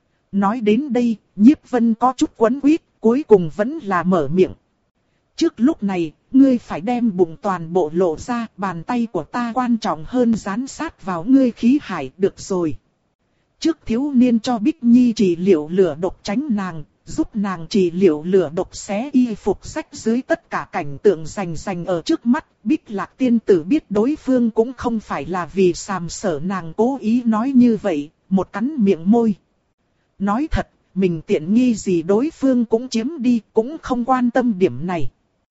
Nói đến đây, Nhiếp Vân có chút quấn quýt, cuối cùng vẫn là mở miệng. Trước lúc này, ngươi phải đem bụng toàn bộ lộ ra, bàn tay của ta quan trọng hơn dán sát vào ngươi khí hải, được rồi. Trước thiếu niên cho Bích Nhi trị liệu lửa độc tránh nàng, giúp nàng trị liệu lửa độc xé y phục rách dưới tất cả cảnh tượng rành rành ở trước mắt. Bích Lạc tiên tử biết đối phương cũng không phải là vì sàm sở nàng cố ý nói như vậy, một cắn miệng môi. Nói thật, mình tiện nghi gì đối phương cũng chiếm đi, cũng không quan tâm điểm này.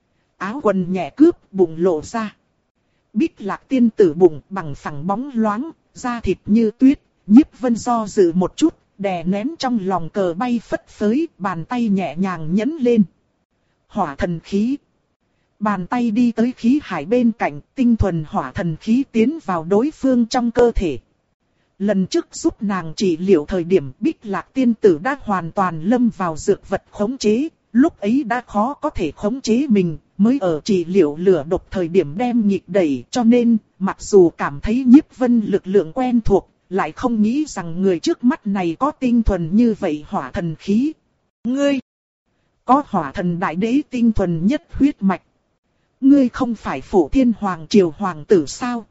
Áo quần nhẹ cướp, bụng lộ ra. Bích Lạc tiên tử bụng bằng phẳng bóng loáng, da thịt như tuyết. Nhiếp Vân do dự một chút, đè nén trong lòng cờ bay phất phới, bàn tay nhẹ nhàng nhấn lên. Hỏa thần khí. Bàn tay đi tới khí hải bên cạnh, tinh thuần hỏa thần khí tiến vào đối phương trong cơ thể. Lần trước giúp nàng trị liệu thời điểm Bích Lạc tiên tử đã hoàn toàn lâm vào dược vật khống chế, lúc ấy đã khó có thể khống chế mình, mới ở trị liệu lửa độc thời điểm đem nhịp đẩy, cho nên, mặc dù cảm thấy Nhiếp Vân lực lượng quen thuộc, lại không nghĩ rằng người trước mắt này có tinh thuần như vậy hỏa thần khí. Ngươi có hỏa thần đại đế tinh thuần nhất huyết mạch. Ngươi không phải Phổ Thiên Hoàng Triều Hoàng tử sao?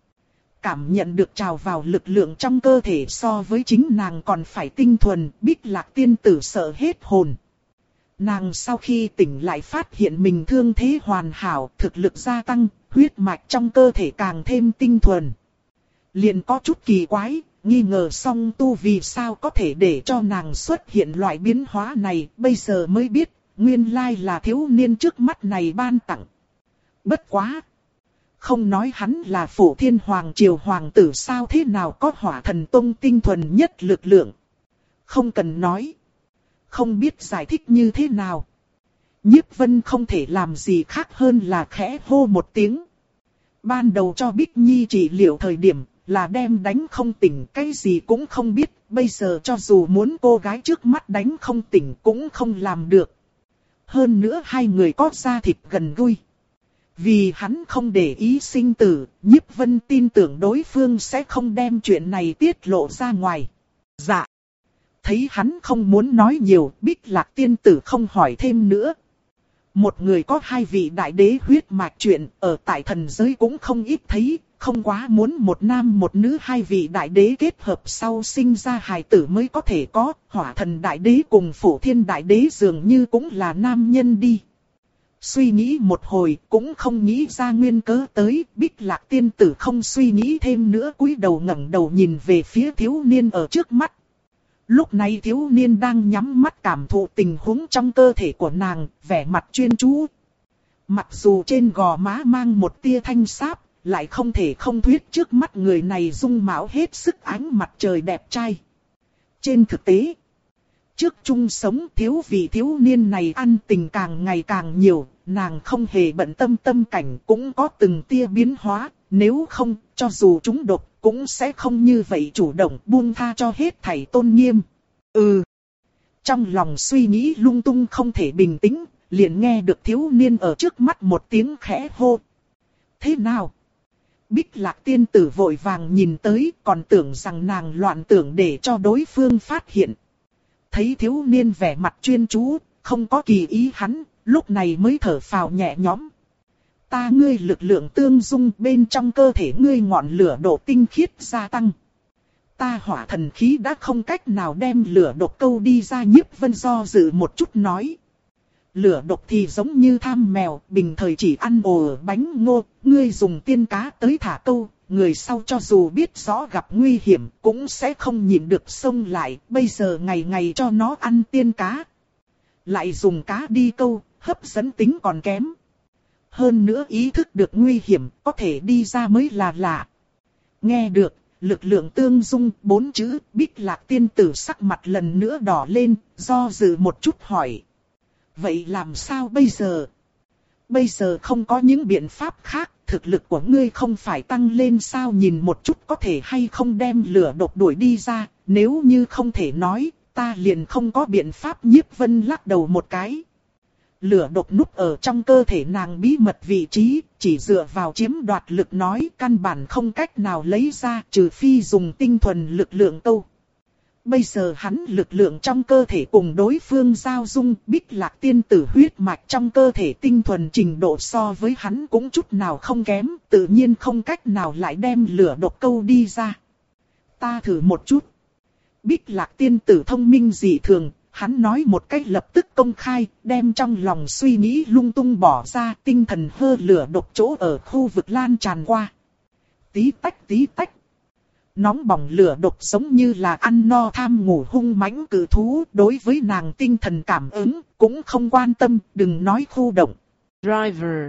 Cảm nhận được trào vào lực lượng trong cơ thể so với chính nàng còn phải tinh thuần, Bích Lạc tiên tử sợ hết hồn. Nàng sau khi tỉnh lại phát hiện mình thương thế hoàn hảo, thực lực gia tăng, huyết mạch trong cơ thể càng thêm tinh thuần. Liền có chút kỳ quái, nghi ngờ song tu vì sao có thể để cho nàng xuất hiện loại biến hóa này, bây giờ mới biết, nguyên lai là thiếu niên trước mắt này ban tặng. Bất quá! Không nói hắn là Phổ Thiên Hoàng Triều Hoàng tử sao thế nào có hỏa thần tông tinh thuần nhất lực lượng. Không cần nói. Không biết giải thích như thế nào. Nhiếp Vân không thể làm gì khác hơn là khẽ hô một tiếng. Ban đầu cho Bích Nhi trị liệu thời điểm là đem đánh không tỉnh, cái gì cũng không biết. Bây giờ cho dù muốn cô gái trước mắt đánh không tỉnh cũng không làm được. Hơn nữa hai người có da thịt gần gũi. Vì hắn không để ý sinh tử, Nhiếp Vân tin tưởng đối phương sẽ không đem chuyện này tiết lộ ra ngoài. Dạ. Thấy hắn không muốn nói nhiều, Bích Lạc tiên tử không hỏi thêm nữa. Một người có hai vị đại đế huyết mạch chuyện, ở tại thần giới cũng không ít thấy, không quá muốn một nam một nữ hai vị đại đế kết hợp sau sinh ra hài tử mới có thể có. Hỏa thần đại đế cùng Phổ Thiên đại đế dường như cũng là nam nhân đi. Suy nghĩ một hồi cũng không nghĩ ra nguyên cớ tới, Bích Lạc tiên tử không suy nghĩ thêm nữa, cúi đầu ngẩng đầu nhìn về phía thiếu niên ở trước mắt. Lúc này thiếu niên đang nhắm mắt cảm thụ tình huống trong cơ thể của nàng, vẻ mặt chuyên chú. Mặc dù trên gò má mang một tia thanh sáp, lại không thể không thuyết trước mắt người này dung mạo hết sức ánh mặt trời đẹp trai. Trên thực tế, trước chung sống thiếu vị thiếu niên này ăn tình càng ngày càng nhiều, nàng không hề bận tâm tâm cảnh cũng có từng tia biến hóa, nếu không, cho dù chúng độc cũng sẽ không như vậy chủ động buông tha cho hết thảy tôn nghiêm. Ừ. Trong lòng suy nghĩ lung tung không thể bình tĩnh, liền nghe được thiếu niên ở trước mắt một tiếng khẽ hô. Thế nào? Bích Lạc tiên tử vội vàng nhìn tới, còn tưởng rằng nàng loạn tưởng để cho đối phương phát hiện. Thấy thiếu niên vẻ mặt chuyên chú, không có kỳ ý hắn, lúc này mới thở phào nhẹ nhõm. Ta ngươi lực lượng tương dung bên trong cơ thể ngươi ngọn lửa độ tinh khiết gia tăng. Ta hỏa thần khí đã không cách nào đem lửa độc câu đi ra. Nhiếp Vân do dự một chút nói. Lửa độc thì giống như tham mèo, bình thời chỉ ăn ồ bánh ngô, ngươi dùng tiên cá tới thả câu, người sau cho dù biết rõ gặp nguy hiểm cũng sẽ không nhịn được xông lại, bây giờ ngày ngày cho nó ăn tiên cá. Lại dùng cá đi câu, hấp dẫn tính còn kém. Hơn nữa ý thức được nguy hiểm, có thể đi ra mới là lạ. Nghe được, lực lượng tương dung, bốn chữ, Bích Lạc tiên tử sắc mặt lần nữa đỏ lên, do dự một chút hỏi. Vậy làm sao bây giờ? Bây giờ không có những biện pháp khác, thực lực của ngươi không phải tăng lên sao, nhìn một chút có thể hay không đem lửa độc đuổi đi ra, nếu như không thể nói, ta liền không có biện pháp. Nhiếp Vân lắc đầu một cái. Lửa độc núp ở trong cơ thể nàng bí mật vị trí, chỉ dựa vào chiếm đoạt lực nói căn bản không cách nào lấy ra, trừ phi dùng tinh thuần lực lượng câu. Bây giờ hắn lực lượng trong cơ thể cùng đối phương giao dung, Bích Lạc tiên tử huyết mạch trong cơ thể tinh thuần trình độ so với hắn cũng chút nào không kém, tự nhiên không cách nào lại đem lửa độc câu đi ra. Ta thử một chút. Bích Lạc tiên tử thông minh dị thường, hắn nói một cách lập tức công khai, đem trong lòng suy nghĩ lung tung bỏ ra, tinh thần hơ lửa độc chỗ ở khu vực lan tràn qua. Tí tách tí tách. Nóng bỏng lửa độc giống như là ăn no tham ngủ hung mãnh cử thú, đối với nàng tinh thần cảm ứng, cũng không quan tâm, đừng nói khu động. Driver.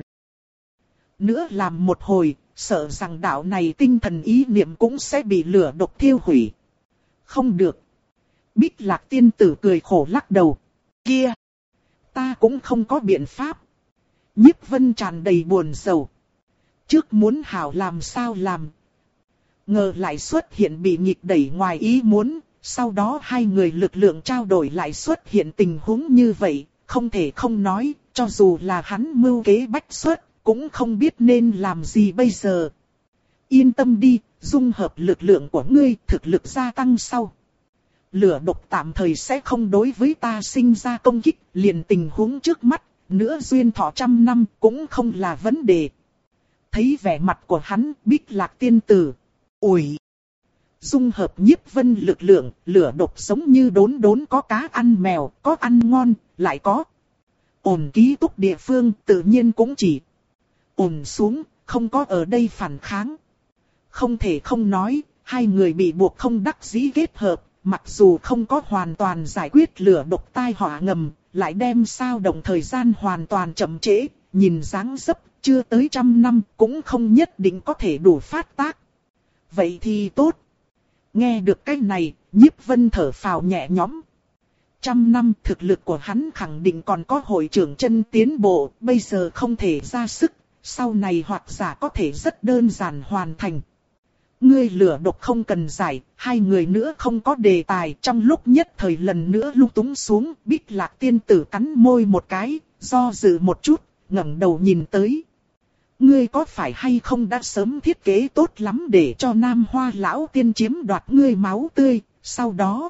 Nữa làm một hồi, sợ rằng đạo này tinh thần ý niệm cũng sẽ bị lửa độc thiêu hủy. Không được. Bích Lạc tiên tử cười khổ lắc đầu. Kia! Ta cũng không có biện pháp. Nhiếp Vân tràn đầy buồn sầu. Trước muốn hảo làm sao làm. Ngờ lại xuất hiện bị nghịch đẩy ngoài ý muốn. Sau đó hai người lực lượng trao đổi lại xuất hiện tình huống như vậy. Không thể không nói, cho dù là hắn mưu kế bách xuất, cũng không biết nên làm gì bây giờ. Yên tâm đi, dung hợp lực lượng của ngươi, thực lực gia tăng sau. Lửa độc tạm thời sẽ không đối với ta sinh ra công kích, liền tình huống trước mắt, nữa duyên thọ trăm năm cũng không là vấn đề. Thấy vẻ mặt của hắn, Bích Lạc tiên tử. Ủi! Dung hợp Nhiếp Vân lực lượng, lửa độc giống như đốn đốn có cá ăn mèo, có ăn ngon, lại có. Ổn ký túc địa phương tự nhiên cũng chỉ. Ổn xuống, không có ở đây phản kháng. Không thể không nói, hai người bị buộc không đắc dĩ kết hợp. Mặc dù không có hoàn toàn giải quyết lửa độc tai họa ngầm, lại đem sao động thời gian hoàn toàn chậm trễ, nhìn dáng dấp, chưa tới trăm năm cũng không nhất định có thể đủ phát tác. Vậy thì tốt. Nghe được cái này, Nhiếp Vân thở phào nhẹ nhõm. trăm năm thực lực của hắn khẳng định còn có hội trưởng chân tiến bộ, bây giờ không thể ra sức, sau này hoặc giả có thể rất đơn giản hoàn thành. Ngươi lửa độc không cần giải, hai người nữa không có đề tài, trong lúc nhất thời lần nữa lung túng xuống, Bích Lạc tiên tử cắn môi một cái, do dự một chút, ngẩng đầu nhìn tới. Ngươi có phải hay không đã sớm thiết kế tốt lắm để cho Nam Hoa lão tiên chiếm đoạt ngươi máu tươi, sau đó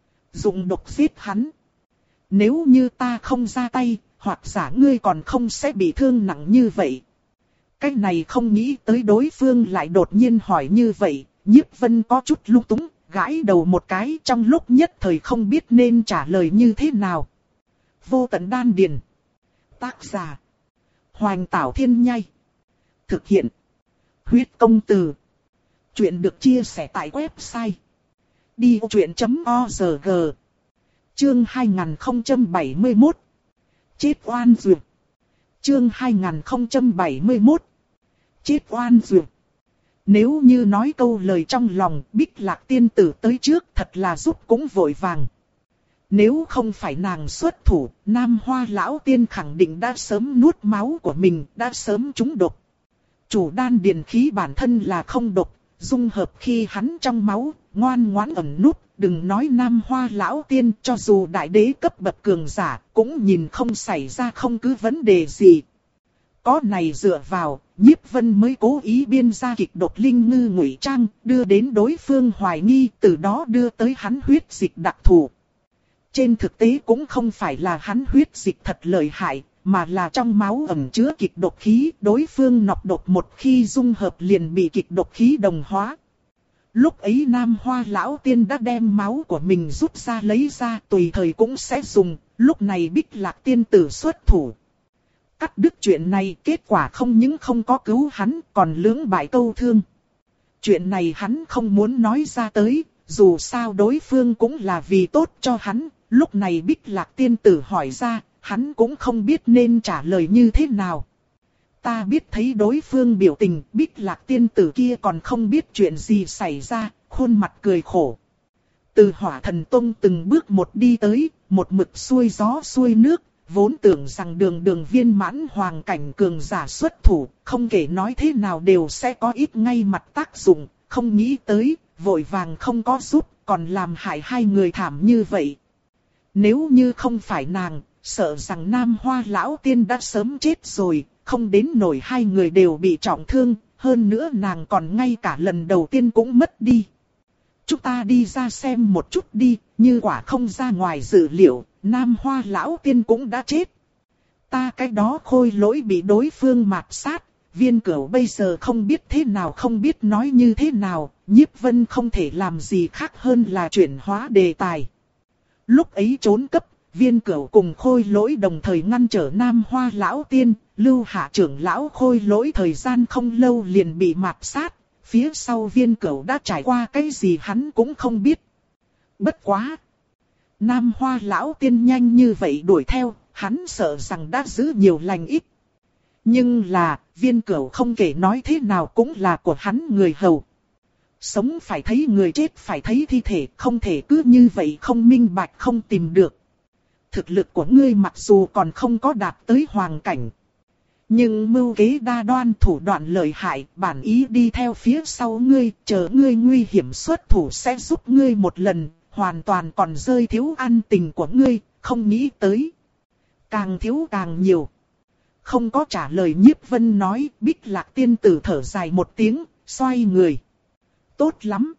dùng độc giết hắn. Nếu như ta không ra tay, hoặc giả ngươi còn không sẽ bị thương nặng như vậy. Cái này không nghĩ tới đối phương lại đột nhiên hỏi như vậy, Nhiếp Vân có chút lung túng, gãi đầu một cái trong lúc nhất thời không biết nên trả lời như thế nào. Vô Tận Đan Điền. Tác giả Hoành Tảo Thiên Nhai. Thực hiện Huyết Công Từ. Chuyện được chia sẻ tại website đi ô chuyện chấm org. Chương hai nghìn không trăm bảy mươi mốt. Chết oan duyệt. Chương hai nghìn không trăm bảy mươi mốt. Chết oan duyệt. Nếu như nói câu lời trong lòng, Bích Lạc tiên tử tới trước thật là giúp cũng vội vàng. Nếu không phải nàng xuất thủ, Nam Hoa lão tiên khẳng định đã sớm nuốt máu của mình, đã sớm trúng độc. Chủ đan điền khí bản thân là không độc, dung hợp khi hắn trong máu, ngoan ngoãn ẩn nút, đừng nói Nam Hoa lão tiên, cho dù đại đế cấp bậc cường giả, cũng nhìn không xảy ra không cứ vấn đề gì. Có này dựa vào, Nhiếp Vân mới cố ý biên ra kịch độc linh ngư ngụy trang, đưa đến đối phương hoài nghi, từ đó đưa tới hắn huyết dịch đặc thù. Trên thực tế cũng không phải là hắn huyết dịch thật lợi hại, mà là trong máu ẩn chứa kịch độc khí, đối phương nọc độc một khi dung hợp liền bị kịch độc khí đồng hóa. Lúc ấy Nam Hoa lão tiên đã đem máu của mình rút ra lấy ra, tùy thời cũng sẽ dùng, lúc này Bích Lạc tiên tử xuất thủ. Cắt đứt chuyện này, kết quả không những không có cứu hắn, còn lưỡng bại câu thương. Chuyện này hắn không muốn nói ra tới, dù sao đối phương cũng là vì tốt cho hắn, lúc này Bích Lạc tiên tử hỏi ra, hắn cũng không biết nên trả lời như thế nào. Ta biết thấy đối phương biểu tình, Bích Lạc tiên tử kia còn không biết chuyện gì xảy ra, khuôn mặt cười khổ. Từ Hỏa Thần Tông từng bước một đi tới, một mực xuôi gió xuôi nước, vốn tưởng rằng đường đường viên mãn hoàng cảnh cường giả xuất thủ, không kể nói thế nào đều sẽ có ít ngay mặt tác dụng, không nghĩ tới, vội vàng không có giúp, còn làm hại hai người thảm như vậy. Nếu như không phải nàng, sợ rằng Nam Hoa lão tiên đã sớm chết rồi, không đến nổi hai người đều bị trọng thương, hơn nữa nàng còn ngay cả lần đầu tiên cũng mất đi. Chúng ta đi ra xem một chút đi, như quả không ra ngoài dự liệu, Nam Hoa lão tiên cũng đã chết. Ta cái đó khôi lỗi bị đối phương mạt sát, Viên Cửu bây giờ không biết thế nào không biết nói như thế nào, Nhiếp Vân không thể làm gì khác hơn là chuyển hóa đề tài. Lúc ấy trốn cấp, Viên Cửu cùng khôi lỗi đồng thời ngăn trở Nam Hoa lão tiên, Lưu Hạ trưởng lão khôi lỗi thời gian không lâu liền bị mạt sát, phía sau Viên Cửu đã trải qua cái gì hắn cũng không biết. Bất quá! Nam Hoa lão tiên nhanh như vậy đuổi theo, hắn sợ rằng đã giữ nhiều lành ít. Nhưng là, Viên Cửu không kể nói thế nào cũng là của hắn người hầu. Sống phải thấy người chết phải thấy thi thể, không thể cứ như vậy không minh bạch không tìm được. Thực lực của ngươi mặc dù còn không có đạt tới hoàng cảnh, nhưng mưu kế đa đoan thủ đoạn lợi hại, bản ý đi theo phía sau ngươi, chờ ngươi nguy hiểm xuất thủ sẽ giúp ngươi một lần, hoàn toàn còn rơi thiếu ăn tình của ngươi, không nghĩ tới. Càng thiếu càng nhiều. Không có trả lời Nhiếp Vân nói, Bích Lạc tiên tử thở dài một tiếng, xoay người. Tốt lắm.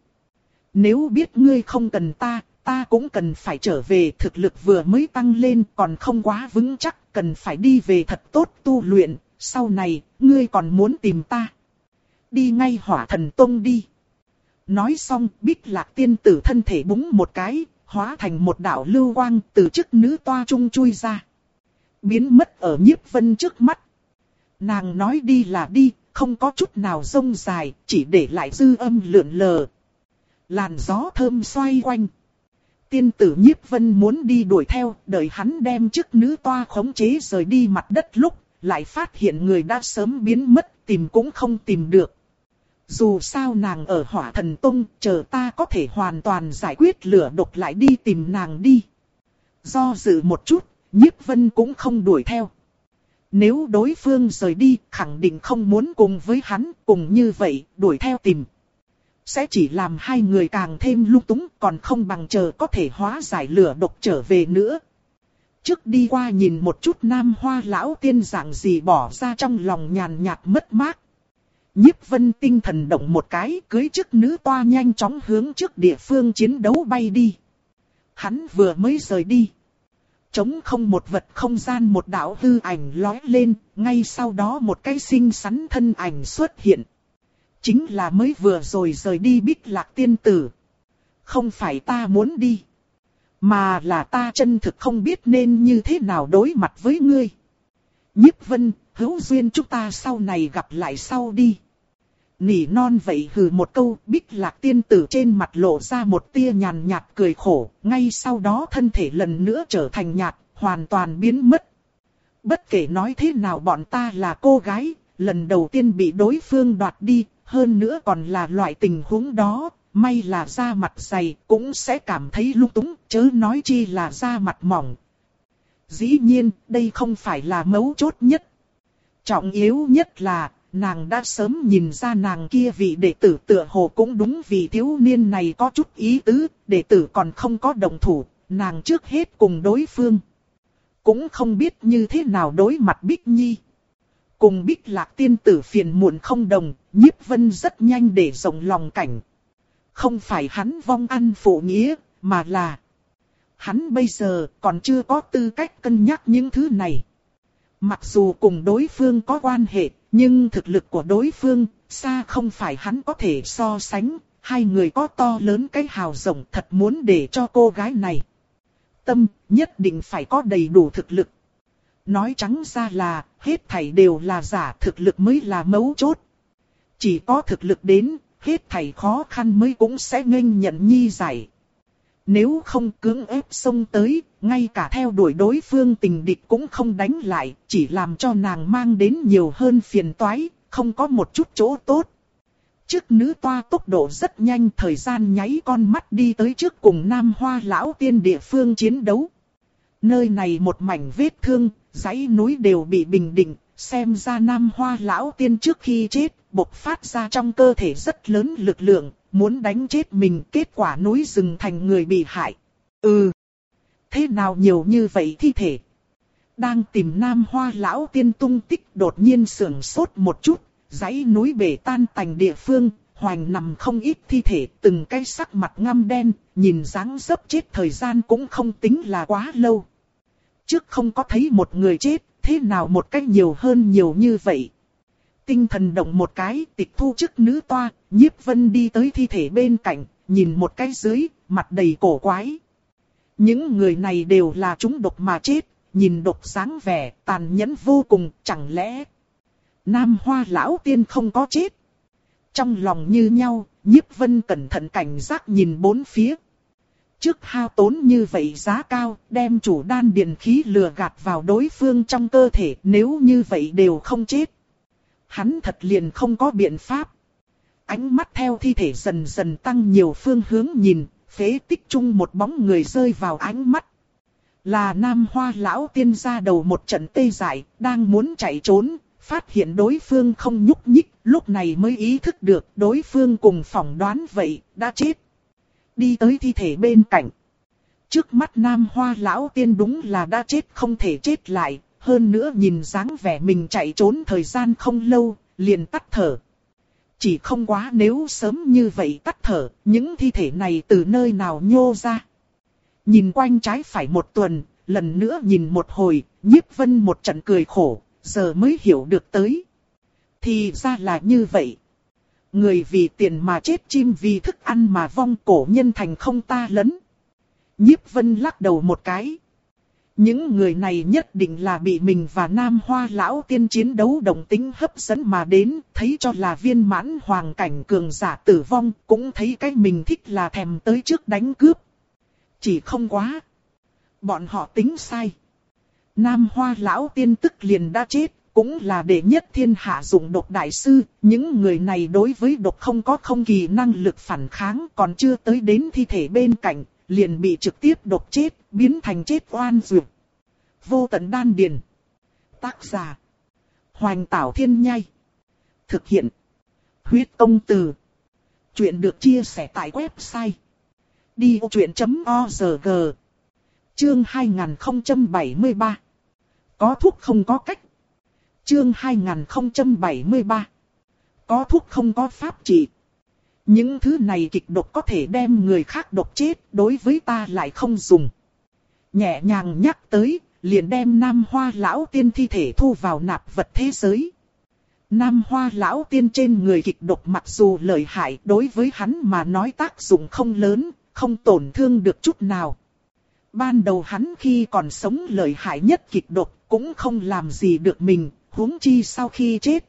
Nếu biết ngươi không cần ta, ta cũng cần phải trở về, thực lực vừa mới tăng lên còn không quá vững chắc, cần phải đi về thật tốt tu luyện, sau này, ngươi còn muốn tìm ta. Đi ngay Hỏa Thần Tông đi. Nói xong, Bích Lạc tiên tử thân thể búng một cái, hóa thành một đạo lưu quang từ chức nữ toa trung chui ra. Biến mất ở Nhiếp Vân trước mắt. Nàng nói đi là đi, không có chút nào rông dài, chỉ để lại dư âm lượn lờ. Làn gió thơm xoay quanh. Tiên tử Nhiếp Vân muốn đi đuổi theo, đợi hắn đem chức nữ toa khống chế rời đi mặt đất lúc, lại phát hiện người đã sớm biến mất, tìm cũng không tìm được. Dù sao nàng ở Hỏa Thần Tông, chờ ta có thể hoàn toàn giải quyết lửa độc lại đi tìm nàng đi. Do dự một chút, Nhiếp Vân cũng không đuổi theo. Nếu đối phương rời đi, khẳng định không muốn cùng với hắn, cùng như vậy, đuổi theo tìm. Sẽ chỉ làm hai người càng thêm lung túng, còn không bằng chờ có thể hóa giải lửa độc trở về nữa. Trước đi qua nhìn một chút Nam Hoa lão tiên dạng gì bỏ ra trong lòng nhàn nhạt mất mát. Nhiếp Vân tinh thần động một cái, cưới chiếc nữ toa nhanh chóng hướng trước địa phương chiến đấu bay đi. Hắn vừa mới rời đi. Trống không một vật không gian một đạo hư ảnh lóe lên, ngay sau đó một cái xinh xắn thân ảnh xuất hiện. Chính là mới vừa rồi rời đi Bích Lạc tiên tử. Không phải ta muốn đi, mà là ta chân thực không biết nên như thế nào đối mặt với ngươi. Nhiếp Vân, hữu duyên chúng ta sau này gặp lại sau đi. Nỉ non vậy hừ một câu, Bích Lạc tiên tử trên mặt lộ ra một tia nhàn nhạt cười khổ, ngay sau đó thân thể lần nữa trở thành nhạt, hoàn toàn biến mất. Bất kể nói thế nào bọn ta là cô gái, lần đầu tiên bị đối phương đoạt đi, hơn nữa còn là loại tình huống đó, may là da mặt dày cũng sẽ cảm thấy lung túng, chớ nói chi là da mặt mỏng. Dĩ nhiên, đây không phải là mấu chốt nhất. Trọng yếu nhất là, nàng đã sớm nhìn ra nàng kia vị đệ tử tựa hồ cũng đúng vì thiếu niên này có chút ý tứ, đệ tử còn không có động thủ, nàng trước hết cùng đối phương. Cũng không biết như thế nào đối mặt Bích Nhi. Cùng Bích Lạc tiên tử phiền muộn không đồng, Nhiếp Vân rất nhanh để rộng lòng cảnh. Không phải hắn vong ăn phụ nghĩa, mà là hắn bây giờ còn chưa có tư cách cân nhắc những thứ này. Mặc dù cùng đối phương có quan hệ, nhưng thực lực của đối phương xa không phải hắn có thể so sánh. Hai người có to lớn cái hào rộng, thật muốn để cho cô gái này tâm nhất định phải có đầy đủ thực lực. Nói trắng ra là hết thảy đều là giả, thực lực mới là mấu chốt. Chỉ có thực lực đến, hết thảy khó khăn mới cũng sẽ nghênh nhận nhi giải. Nếu không cưỡng ép xông tới, ngay cả theo đuổi đối phương tình địch cũng không đánh lại, chỉ làm cho nàng mang đến nhiều hơn phiền toái, không có một chút chỗ tốt. Trước nữ toa tốc độ rất nhanh, thời gian nháy con mắt đi tới trước cùng Nam Hoa lão tiên địa phương chiến đấu. Nơi này một mảnh vết thương, dãy núi đều bị bình định, xem ra Nam Hoa lão tiên trước khi chết, bộc phát ra trong cơ thể rất lớn lực lượng, muốn đánh chết mình, kết quả núi rừng thành người bị hại. Ừ, thế nào nhiều như vậy thi thể? Đang tìm Nam Hoa lão tiên tung tích, đột nhiên sưởng sốt một chút, dãy núi bể tan tành địa phương, hoành nằm không ít thi thể, từng cái sắc mặt ngăm đen, nhìn dáng dấp chết thời gian cũng không tính là quá lâu. Trước không có thấy một người chết, thế nào một cách nhiều hơn nhiều như vậy? Tinh thần động một cái, tịch thu chức nữ toa, Nhiếp Vân đi tới thi thể bên cạnh, nhìn một cái dưới, mặt đầy cổ quái. Những người này đều là chúng độc mà chết, nhìn độc dáng vẻ, tàn nhẫn vô cùng, chẳng lẽ Nam Hoa lão tiên không có chết? Trong lòng như nhau, Nhiếp Vân cẩn thận cảnh giác nhìn bốn phía. Trước hao tốn như vậy giá cao, đem chủ đan điền khí lừa gạt vào đối phương trong cơ thể, nếu như vậy đều không chết, hắn thật liền không có biện pháp. Ánh mắt theo thi thể dần dần tăng nhiều phương hướng nhìn, phế tích chung một bóng người rơi vào ánh mắt. Là Nam Hoa lão tiên ra đầu một trận tê dại, đang muốn chạy trốn, phát hiện đối phương không nhúc nhích, lúc này mới ý thức được đối phương cùng phỏng đoán vậy, đã chết. Đi tới thi thể bên cạnh. Trước mắt Nam Hoa lão tiên đúng là đã chết không thể chết lại, hơn nữa nhìn dáng vẻ mình chạy trốn thời gian không lâu, liền tắt thở. Chỉ không quá nếu sớm như vậy tắt thở, những thi thể này từ nơi nào nhô ra. Nhìn quanh trái phải một tuần, lần nữa nhìn một hồi, Nhiếp Vân một trận cười khổ, giờ mới hiểu được tới. Thì ra là như vậy. Người vì tiền mà chết, chim vì thức ăn mà vong, cổ nhân thành không ta lấn. Nhiếp Vân lắc đầu một cái. Những người này nhất định là bị mình và Nam Hoa lão tiên chiến đấu đồng tính hấp dẫn mà đến, thấy cho là viên mãn hoàng cảnh cường giả tử vong, cũng thấy cái mình thích là thèm tới trước đánh cướp. Chỉ không quá, bọn họ tính sai. Nam Hoa lão tiên tức liền đã chết, cũng là đệ nhất thiên hạ dụng độc đại sư, những người này đối với độc không có không kỳ năng lực phản kháng, còn chưa tới đến thi thể bên cạnh, liền bị trực tiếp độc chết, biến thành chết oan dược. Vô tận đan điền. Tác giả: Hoành Tảo Thiên Nhai. Thực hiện: Huyết Công Từ. Chuyện được chia sẻ tại website đi ô chuyện chấm org. Chương hai nghìn không trăm bảy mươi ba. Có thuốc không có cách. Chương hai nghìn không trăm bảy mươi ba. Có thuốc không có pháp trị. Những thứ này kịch độc có thể đem người khác độc chết, đối với ta lại không dùng. Nhẹ nhàng nhắc tới, liền đem Nam Hoa Lão Tiên thi thể thu vào nạp vật thế giới. Nam Hoa Lão Tiên trên người kịch độc mặc dù lợi hại, đối với hắn mà nói tác dụng không lớn, không tổn thương được chút nào. Ban đầu hắn khi còn sống lợi hại nhất kịch độc cũng không làm gì được mình, huống chi sau khi chết.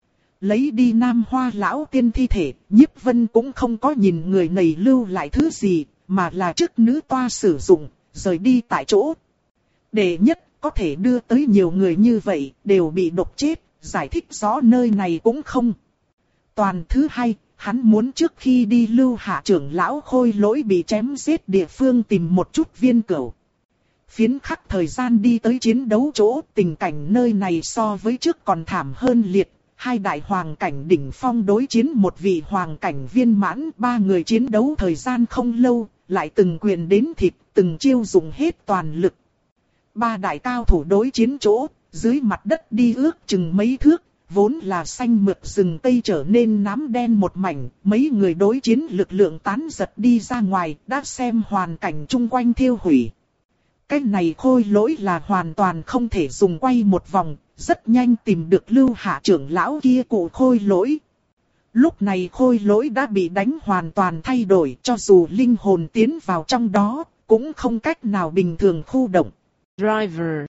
Lấy đi Nam Hoa Lão Tiên thi thể, Nhiếp Vân cũng không có nhìn người này lưu lại thứ gì, mà là chức nữ toa sử dụng, rời đi tại chỗ. Đệ nhất, có thể đưa tới nhiều người như vậy, đều bị độc chết, giải thích rõ nơi này cũng không. Toàn thứ hai, hắn muốn trước khi đi lưu hạ trưởng lão Khôi Lỗi bị chém giết địa phương tìm một chút viên cửu. Phiến khắc thời gian đi tới chiến đấu chỗ, tình cảnh nơi này so với trước còn thảm hơn liệt. Hai đại hoàng cảnh đỉnh phong đối chiến một vị hoàng cảnh viên mãn, ba người chiến đấu thời gian không lâu, lại từng quyền đến thịt, từng chiêu dùng hết toàn lực. Ba đại cao thủ đối chiến chỗ, dưới mặt đất đi ước chừng mấy thước, vốn là xanh mượt rừng cây trở nên nám đen một mảnh, mấy người đối chiến lực lượng tán giật đi ra ngoài, đã xem hoàn cảnh chung quanh thiêu hủy. Cái này Khôi Lỗi là hoàn toàn không thể dùng quay một vòng, rất nhanh tìm được lưu hạ trưởng lão kia cụ Khôi Lỗi. Lúc này Khôi Lỗi đã bị đánh hoàn toàn thay đổi, cho dù linh hồn tiến vào trong đó, cũng không cách nào bình thường khu động. Driver.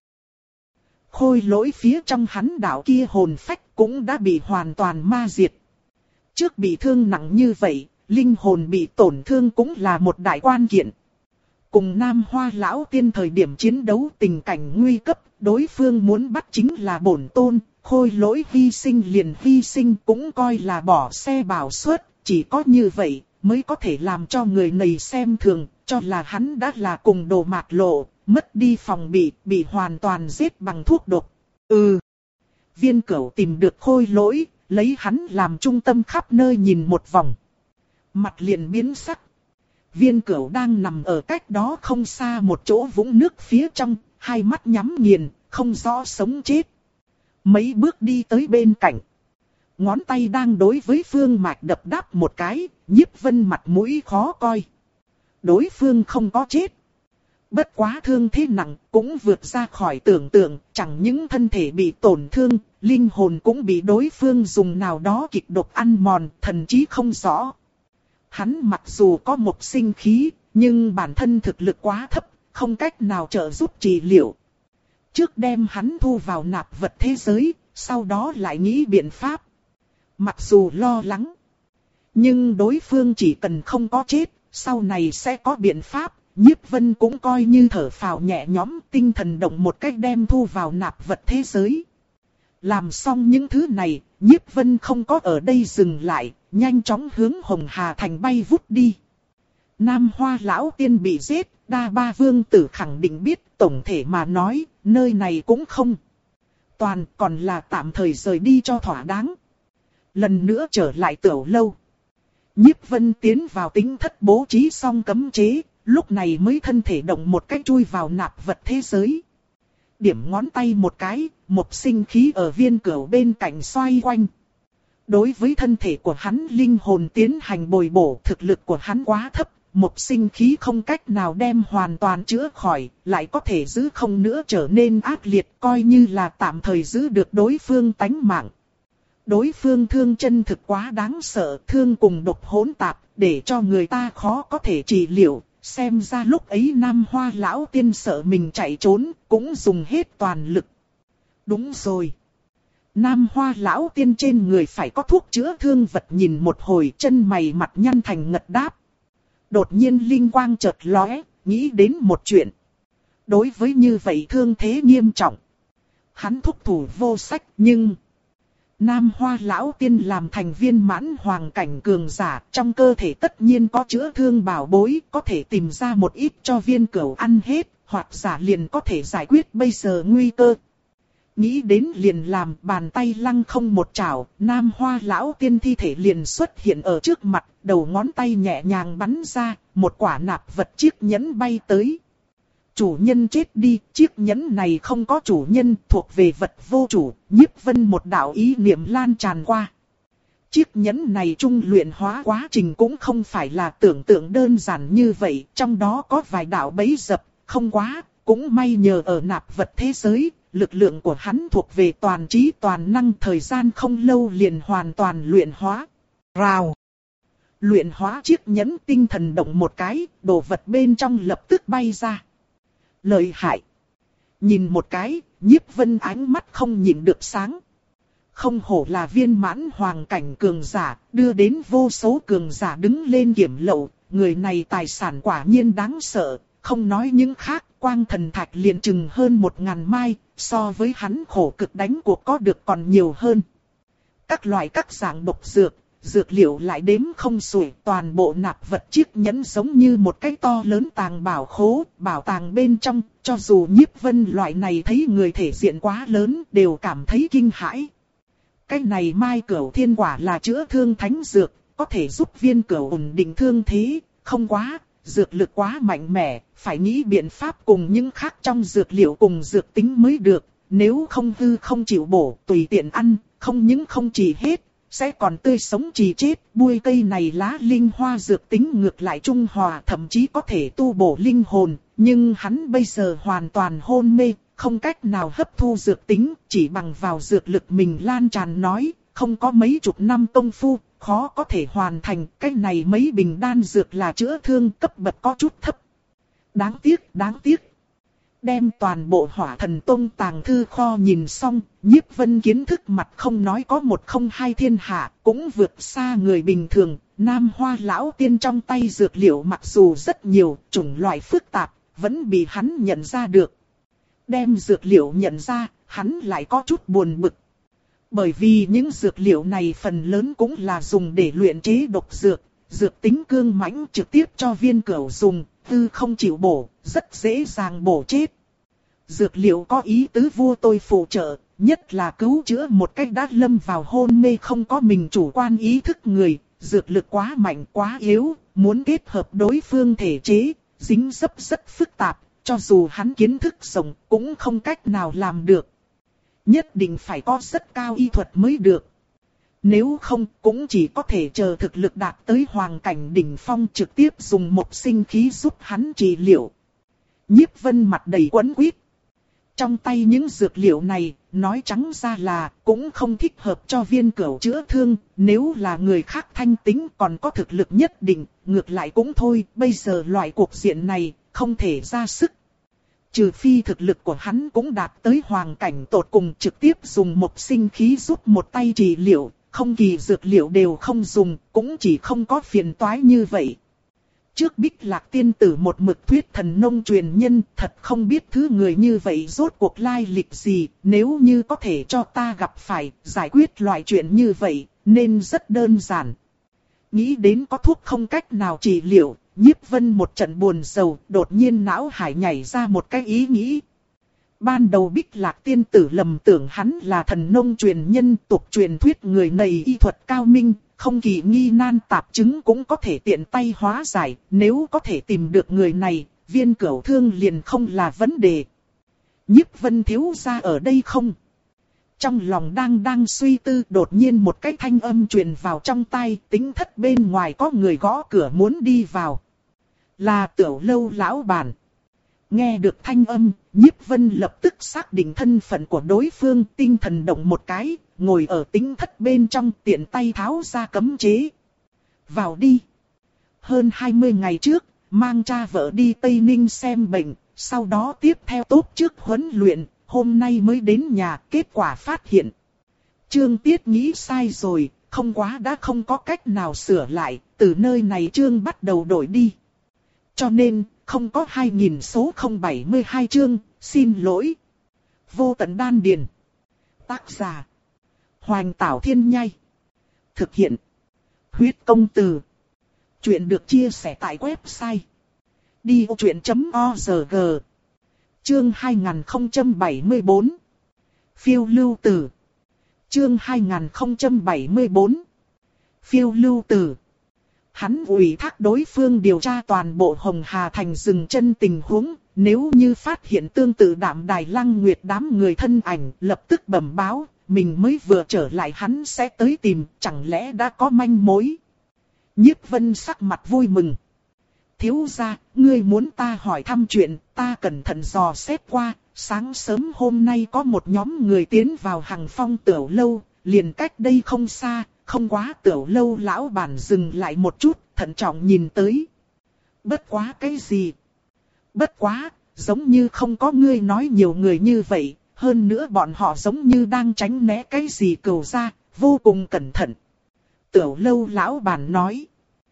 Khôi Lỗi phía trong hắn đạo kia hồn phách cũng đã bị hoàn toàn ma diệt. Trước bị thương nặng như vậy, linh hồn bị tổn thương cũng là một đại quan kiện. Cùng Nam Hoa Lão Tiên thời điểm chiến đấu tình cảnh nguy cấp, đối phương muốn bắt chính là bổn tôn, Khôi Lỗi hy sinh liền hy sinh cũng coi là bỏ xe bảo suất, chỉ có như vậy mới có thể làm cho người này xem thường, cho là hắn đã là cùng đồ mạt lộ, mất đi phòng bị, bị hoàn toàn giết bằng thuốc độc. Ừ. Viên Cửu tìm được Khôi Lỗi, lấy hắn làm trung tâm khắp nơi nhìn một vòng. Mặt liền biến sắc. Viên Cửu đang nằm ở cách đó không xa một chỗ vũng nước phía trong, hai mắt nhắm nghiền, không rõ sống chết. Mấy bước đi tới bên cạnh. Ngón tay đang đối với Phương Mạch đập đáp một cái, Nhiếp Vân mặt mũi khó coi. Đối phương không có chết. Bất quá thương thế nặng, cũng vượt ra khỏi tưởng tượng, chẳng những thân thể bị tổn thương, linh hồn cũng bị đối phương dùng nào đó kịch độc ăn mòn, thần trí không rõ. Hắn mặc dù có một sinh khí, nhưng bản thân thực lực quá thấp, không cách nào trợ giúp trị liệu. Trước đem hắn thu vào nạp vật thế giới, sau đó lại nghĩ biện pháp. Mặc dù lo lắng, nhưng đối phương chỉ cần không có chết, sau này sẽ có biện pháp. Nhiếp Vân cũng coi như thở phào nhẹ nhõm, tinh thần động một cách đem thu vào nạp vật thế giới. Làm xong những thứ này, Nhiếp Vân không có ở đây dừng lại, nhanh chóng hướng Hồng Hà Thành bay vút đi. Nam Hoa Lão Tiên bị giết, Đa Ba Vương Tử khẳng định biết, tổng thể mà nói, nơi này cũng không toàn, còn là tạm thời rời đi cho thỏa đáng. Lần nữa trở lại Tiểu Lâu. Nhiếp Vân tiến vào tính thất bố trí xong cấm chế, lúc này mới thân thể động một cách chui vào nạp vật thế giới. Điểm ngón tay một cái, một sinh khí ở Viên Cửu bên cạnh xoay quanh. Đối với thân thể của hắn linh hồn tiến hành bồi bổ, thực lực của hắn quá thấp, một sinh khí không cách nào đem hoàn toàn chữa khỏi, lại có thể giữ không nữa trở nên ác liệt, coi như là tạm thời giữ được đối phương tánh mạng. Đối phương thương chân thực quá đáng sợ, thương cùng độc hỗn tạp, để cho người ta khó có thể trị liệu. Xem ra lúc ấy Nam Hoa Lão Tiên sợ mình chạy trốn, cũng dùng hết toàn lực. Đúng rồi. Nam Hoa Lão Tiên trên người phải có thuốc chữa thương vật, nhìn một hồi chân mày mặt nhăn thành ngật đáp. Đột nhiên linh quang chợt lóe, nghĩ đến một chuyện. Đối với như vậy thương thế nghiêm trọng, hắn thúc thủ vô sách, nhưng Nam Hoa lão tiên làm thành viên mãn hoàng cảnh cường giả, trong cơ thể tất nhiên có chữa thương bảo bối, có thể tìm ra một ít cho viên cửu ăn hết, hoặc giả liền có thể giải quyết bây giờ nguy cơ. Nghĩ đến liền làm, bàn tay lăng không một chảo, Nam Hoa lão tiên thi thể liền xuất hiện ở trước mặt, đầu ngón tay nhẹ nhàng bắn ra, một quả nạp vật chiếc nhẫn bay tới. Chủ nhân chết đi, chiếc nhẫn này không có chủ nhân, thuộc về vật vô chủ. Nhiếp Vân một đạo ý niệm lan tràn qua. Chiếc nhẫn này trung luyện hóa quá trình cũng không phải là tưởng tượng đơn giản như vậy, trong đó có vài đạo bẫy dập, không quá, cũng may nhờ ở nạp vật thế giới, lực lượng của hắn thuộc về toàn trí toàn năng, thời gian không lâu liền hoàn toàn luyện hóa. Rào! Luyện hóa chiếc nhẫn, tinh thần động một cái, đồ vật bên trong lập tức bay ra. Lợi hại! Nhìn một cái, Nhiếp Vân ánh mắt không nhìn được sáng. Không hổ là viên mãn hoàng cảnh cường giả, đưa đến vô số cường giả đứng lên kiểm lậu, người này tài sản quả nhiên đáng sợ, không nói những khác, quang thần thạch liền chừng hơn một ngàn mai, so với hắn khổ cực đánh cuộc có được còn nhiều hơn. Các loại các dạng độc dược, dược liệu lại đếm không xuể, toàn bộ nạp vật chiếc nhẫn giống như một cái to lớn tàng bảo khố, bảo tàng bên trong, cho dù Nhiếp Vân loại này thấy người thể diện quá lớn đều cảm thấy kinh hãi. Cái này Mai Cửu Thiên quả là chữa thương thánh dược, có thể giúp viên cửu ổn định thương thế, không quá, dược lực quá mạnh mẽ, phải nghĩ biện pháp cùng những khác trong dược liệu cùng dược tính mới được, nếu không hư không chịu bổ, tùy tiện ăn, không những không trị hết, sẽ còn tươi sống trì chết. Bui cây này lá linh hoa dược tính ngược lại trung hòa, thậm chí có thể tu bổ linh hồn, nhưng hắn bây giờ hoàn toàn hôn mê, không cách nào hấp thu dược tính, chỉ bằng vào dược lực mình lan tràn nói, không có mấy chục năm công phu, khó có thể hoàn thành. Cái này mấy bình đan dược là chữa thương cấp bậc có chút thấp. Đáng tiếc, đáng tiếc. Đem toàn bộ Hỏa Thần Tông tàng thư kho nhìn xong, Nhiếp Vân kiến thức mặt không nói có một không hai thiên hạ, cũng vượt xa người bình thường. Nam Hoa lão tiên trong tay dược liệu mặc dù rất nhiều, chủng loại phức tạp, vẫn bị hắn nhận ra được. Đem dược liệu nhận ra, hắn lại có chút buồn bực. Bởi vì những dược liệu này phần lớn cũng là dùng để luyện chế độc dược, dược tính cương mãnh trực tiếp cho viên cửu dùng, tư không chịu bổ, rất dễ dàng bổ chết. Dược liệu có ý tứ vua tôi phụ trợ, nhất là cứu chữa một cách đã lâm vào hôn mê không có mình chủ quan ý thức người, dược lực quá mạnh quá yếu, muốn kết hợp đối phương thể chế, dính dấp rất phức tạp, cho dù hắn kiến thức rộng cũng không cách nào làm được. Nhất định phải có rất cao y thuật mới được. Nếu không cũng chỉ có thể chờ thực lực đạt tới hoàng cảnh đỉnh phong trực tiếp dùng một sinh khí giúp hắn trị liệu. Nhiếp Vân mặt đầy quẫn quýt. Trong tay những dược liệu này, nói trắng ra là cũng không thích hợp cho viên cửu chữa thương, nếu là người khác thanh tính còn có thực lực nhất định, ngược lại cũng thôi, bây giờ loại cuộc diện này, không thể ra sức. Trừ phi thực lực của hắn cũng đạt tới hoàng cảnh tột cùng trực tiếp dùng một sinh khí giúp một tay trị liệu, không kỳ dược liệu đều không dùng, cũng chỉ không có phiền toái như vậy. Trước Bích Lạc tiên tử một mực thuyết thần nông truyền nhân, thật không biết thứ người như vậy rốt cuộc lai lịch gì, nếu như có thể cho ta gặp phải, giải quyết loại chuyện như vậy, nên rất đơn giản. Nghĩ đến có thuốc không cách nào trị liệu, Nhiếp Vân một trận buồn rầu, đột nhiên não hải nhảy ra một cái ý nghĩ. Ban đầu Bích Lạc tiên tử lầm tưởng hắn là thần nông truyền nhân, tục truyền thuyết người này y thuật cao minh, không kỳ nghi nan tạp chứng cũng có thể tiện tay hóa giải, nếu có thể tìm được người này, viên cửu thương liền không là vấn đề. Nhiếp Vân thiếu gia ở đây không? Trong lòng đang đang suy tư, đột nhiên một cái thanh âm truyền vào trong tai, tính thất bên ngoài có người gõ cửa muốn đi vào. Là Tiểu Lâu lão bản. Nghe được thanh âm, Nhiếp Vân lập tức xác định thân phận của đối phương, tinh thần động một cái, ngồi ở tính thất bên trong, tiện tay tháo ra cấm chế. Vào đi. Hơn hai mươi ngày trước, mang cha vợ đi Tây Ninh xem bệnh, sau đó tiếp theo tốt trước huấn luyện, hôm nay mới đến nhà, kết quả phát hiện. Trương Tiết nghĩ sai rồi, không quá đã không có cách nào sửa lại, từ nơi này Trương bắt đầu đổi đi. Cho nên, không có hai nghìn số không bảy mươi hai chương, xin lỗi. Vô tận đan điền. Tác giả. Hoành Tảo Thiên Nhai. Thực hiện. Huyết Công Từ. Chuyện được chia sẻ tại website đi ô chuyện chấm org. Chương hai nghìn không trăm bảy mươi bốn. Phiêu lưu tử. Chương hai nghìn không trăm bảy mươi bốn. Phiêu lưu tử. Hắn ủy thác đối phương điều tra toàn bộ Hồng Hà Thành dừng chân tình huống, nếu như phát hiện tương tự Đạm Đài Lăng Nguyệt đám người thân ảnh, lập tức bẩm báo, mình mới vừa trở lại hắn sẽ tới tìm, chẳng lẽ đã có manh mối. Nhiếp Vân sắc mặt vui mừng. Thiếu gia, ngươi muốn ta hỏi thăm chuyện, ta cẩn thận dò xét qua, sáng sớm hôm nay có một nhóm người tiến vào Hằng Phong tiểu lâu, liền cách đây không xa, không quá tiểu lâu lão bản dừng lại một chút, thận trọng nhìn tới. Bất quá cái gì? Bất quá, giống như không có ngươi nói nhiều người như vậy, hơn nữa bọn họ giống như đang tránh né cái gì cừu ra, vô cùng cẩn thận. Tiểu lâu lão bản nói.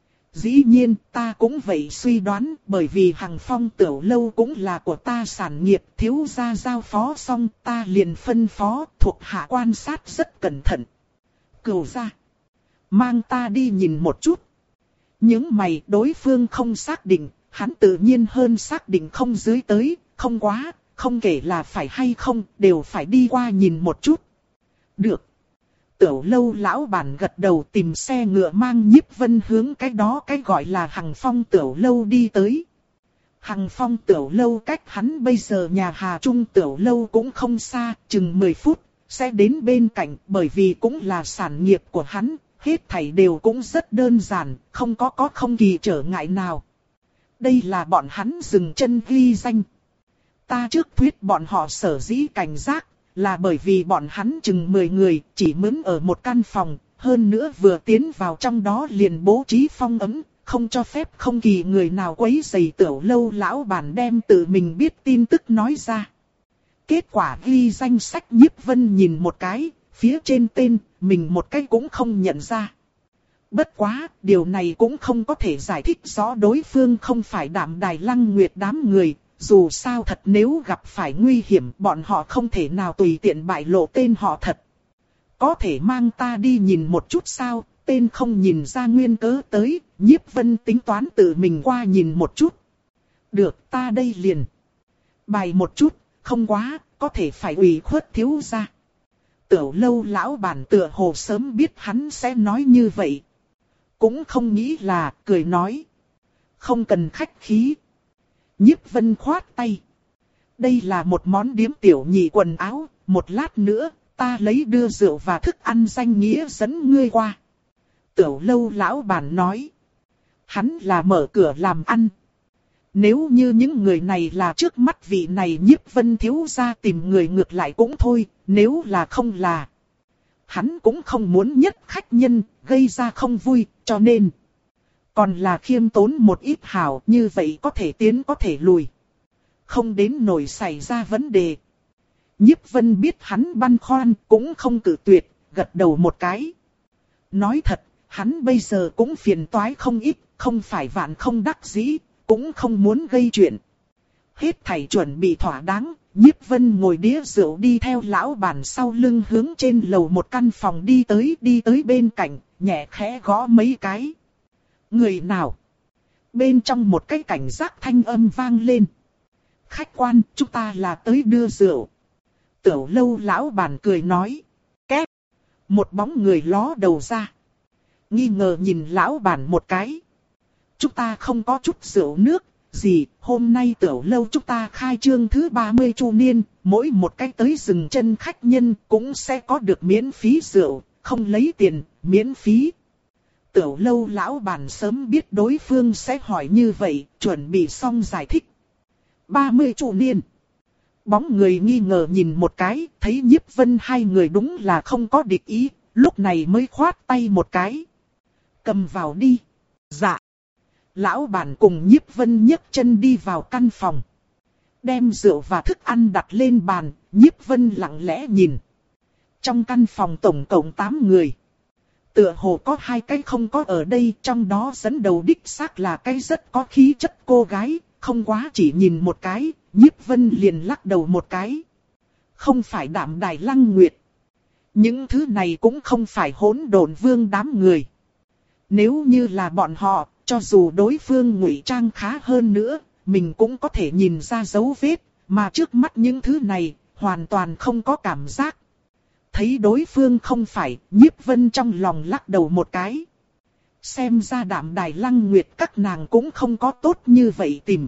Dĩ nhiên ta cũng vậy suy đoán, bởi vì Hằng Phong tiểu lâu cũng là của ta sản nghiệp, thiếu gia giao phó xong ta liền phân phó thuộc hạ quan sát rất cẩn thận. Cừu ra. Mang ta đi nhìn một chút. Những mày đối phương không xác định, hắn tự nhiên hơn xác định không dưới tới, không quá, không kể là phải hay không, đều phải đi qua nhìn một chút. Được. Tiểu lâu lão bản gật đầu tìm xe ngựa mang Nhiếp Vân hướng cái đó cái gọi là Hằng Phong tiểu lâu đi tới. Hằng Phong tiểu lâu cách hắn bây giờ nhà Hà Trung tiểu lâu cũng không xa, chừng mười phút, sẽ đến bên cạnh bởi vì cũng là sản nghiệp của hắn, hết thảy đều cũng rất đơn giản, không có có không kỳ trở ngại nào. Đây là bọn hắn dừng chân ghi danh. Ta trước thuyết bọn họ sở dĩ cảnh giác, là bởi vì bọn hắn chừng mười người, chỉ mướn ở một căn phòng, hơn nữa vừa tiến vào trong đó liền bố trí phong ấm, không cho phép không kỳ người nào quấy rầy tiểu lâu lão bản đem tự mình biết tin tức nói ra. Kết quả ghi danh sách Nhiếp Vân nhìn một cái, phía trên tên, mình một cái cũng không nhận ra. Bất quá, điều này cũng không có thể giải thích rõ đối phương không phải Đạm Đài Lăng Nguyệt đám người. Dù sao thật nếu gặp phải nguy hiểm bọn họ không thể nào tùy tiện bại lộ tên họ thật. Có thể mang ta đi nhìn một chút sao, tên không nhìn ra nguyên cớ tới, Nhiếp Vân tính toán tự mình qua nhìn một chút. Được, ta đây liền. Bài một chút, không quá, có thể phải ủy khuất thiếu gia. Tiểu lâu lão bản tựa hồ sớm biết hắn sẽ nói như vậy. Cũng không nghĩ là, cười nói. Không cần khách khí. Nhiếp Vân khoát tay. Đây là một món điếm tiểu nhị quần áo, một lát nữa, ta lấy đưa rượu và thức ăn danh nghĩa dẫn ngươi qua. Tiểu lâu lão bản nói. Hắn là mở cửa làm ăn. Nếu như những người này là trước mắt vị này Nhiếp Vân thiếu gia tìm người ngược lại cũng thôi, nếu là không là. Hắn cũng không muốn nhất khách nhân, gây ra không vui, cho nên. Còn là khiêm tốn một ít hảo, như vậy có thể tiến có thể lùi. Không đến nổi xảy ra vấn đề. Nhiếp Vân biết hắn băn khoăn, cũng không cự tuyệt, gật đầu một cái. Nói thật, hắn bây giờ cũng phiền toái không ít, không phải vạn không đắc dĩ, cũng không muốn gây chuyện. Hết thảy chuẩn bị thỏa đáng, Nhiếp Vân ngồi đĩa rượu đi theo lão bản sau lưng hướng trên lầu một căn phòng đi tới, đi tới bên cạnh, nhẹ khẽ gõ mấy cái. Người nào? Bên trong một cái cảnh giác thanh âm vang lên. Khách quan, chúng ta là tới đưa rượu. Tiểu lâu lão bản cười nói. Két. Một bóng người ló đầu ra. Nghi ngờ nhìn lão bản một cái. Chúng ta không có chút rượu nước, gì, hôm nay tiểu lâu chúng ta khai trương thứ ba mươi chu niên, mỗi một cái tới dừng chân khách nhân cũng sẽ có được miễn phí rượu, không lấy tiền, miễn phí. Tiểu lâu lão bản sớm biết đối phương sẽ hỏi như vậy, chuẩn bị xong giải thích. ba mươi chu niên. Bóng người nghi ngờ nhìn một cái, thấy Nhiếp Vân hai người đúng là không có địch ý, lúc này mới khoát tay một cái. Cầm vào đi. Dạ. Lão bản cùng Nhiếp Vân nhấc chân đi vào căn phòng. Đem rượu và thức ăn đặt lên bàn, Nhiếp Vân lặng lẽ nhìn. Trong căn phòng tổng cộng tám người. Tựa hồ có hai cái không có ở đây, trong đó dẫn đầu đích xác là cái rất có khí chất cô gái, không quá chỉ nhìn một cái, Nhiếp Vân liền lắc đầu một cái. Không phải Đạm Đài Lăng Nguyệt. Những thứ này cũng không phải hỗn độn vương đám người. Nếu như là bọn họ, cho dù đối phương ngụy trang khá hơn nữa, mình cũng có thể nhìn ra dấu vết, mà trước mắt những thứ này, hoàn toàn không có cảm giác. Thấy đối phương không phải, Nhiếp Vân trong lòng lắc đầu một cái. Xem ra Đạm Đài Lăng Nguyệt các nàng cũng không có tốt như vậy tìm.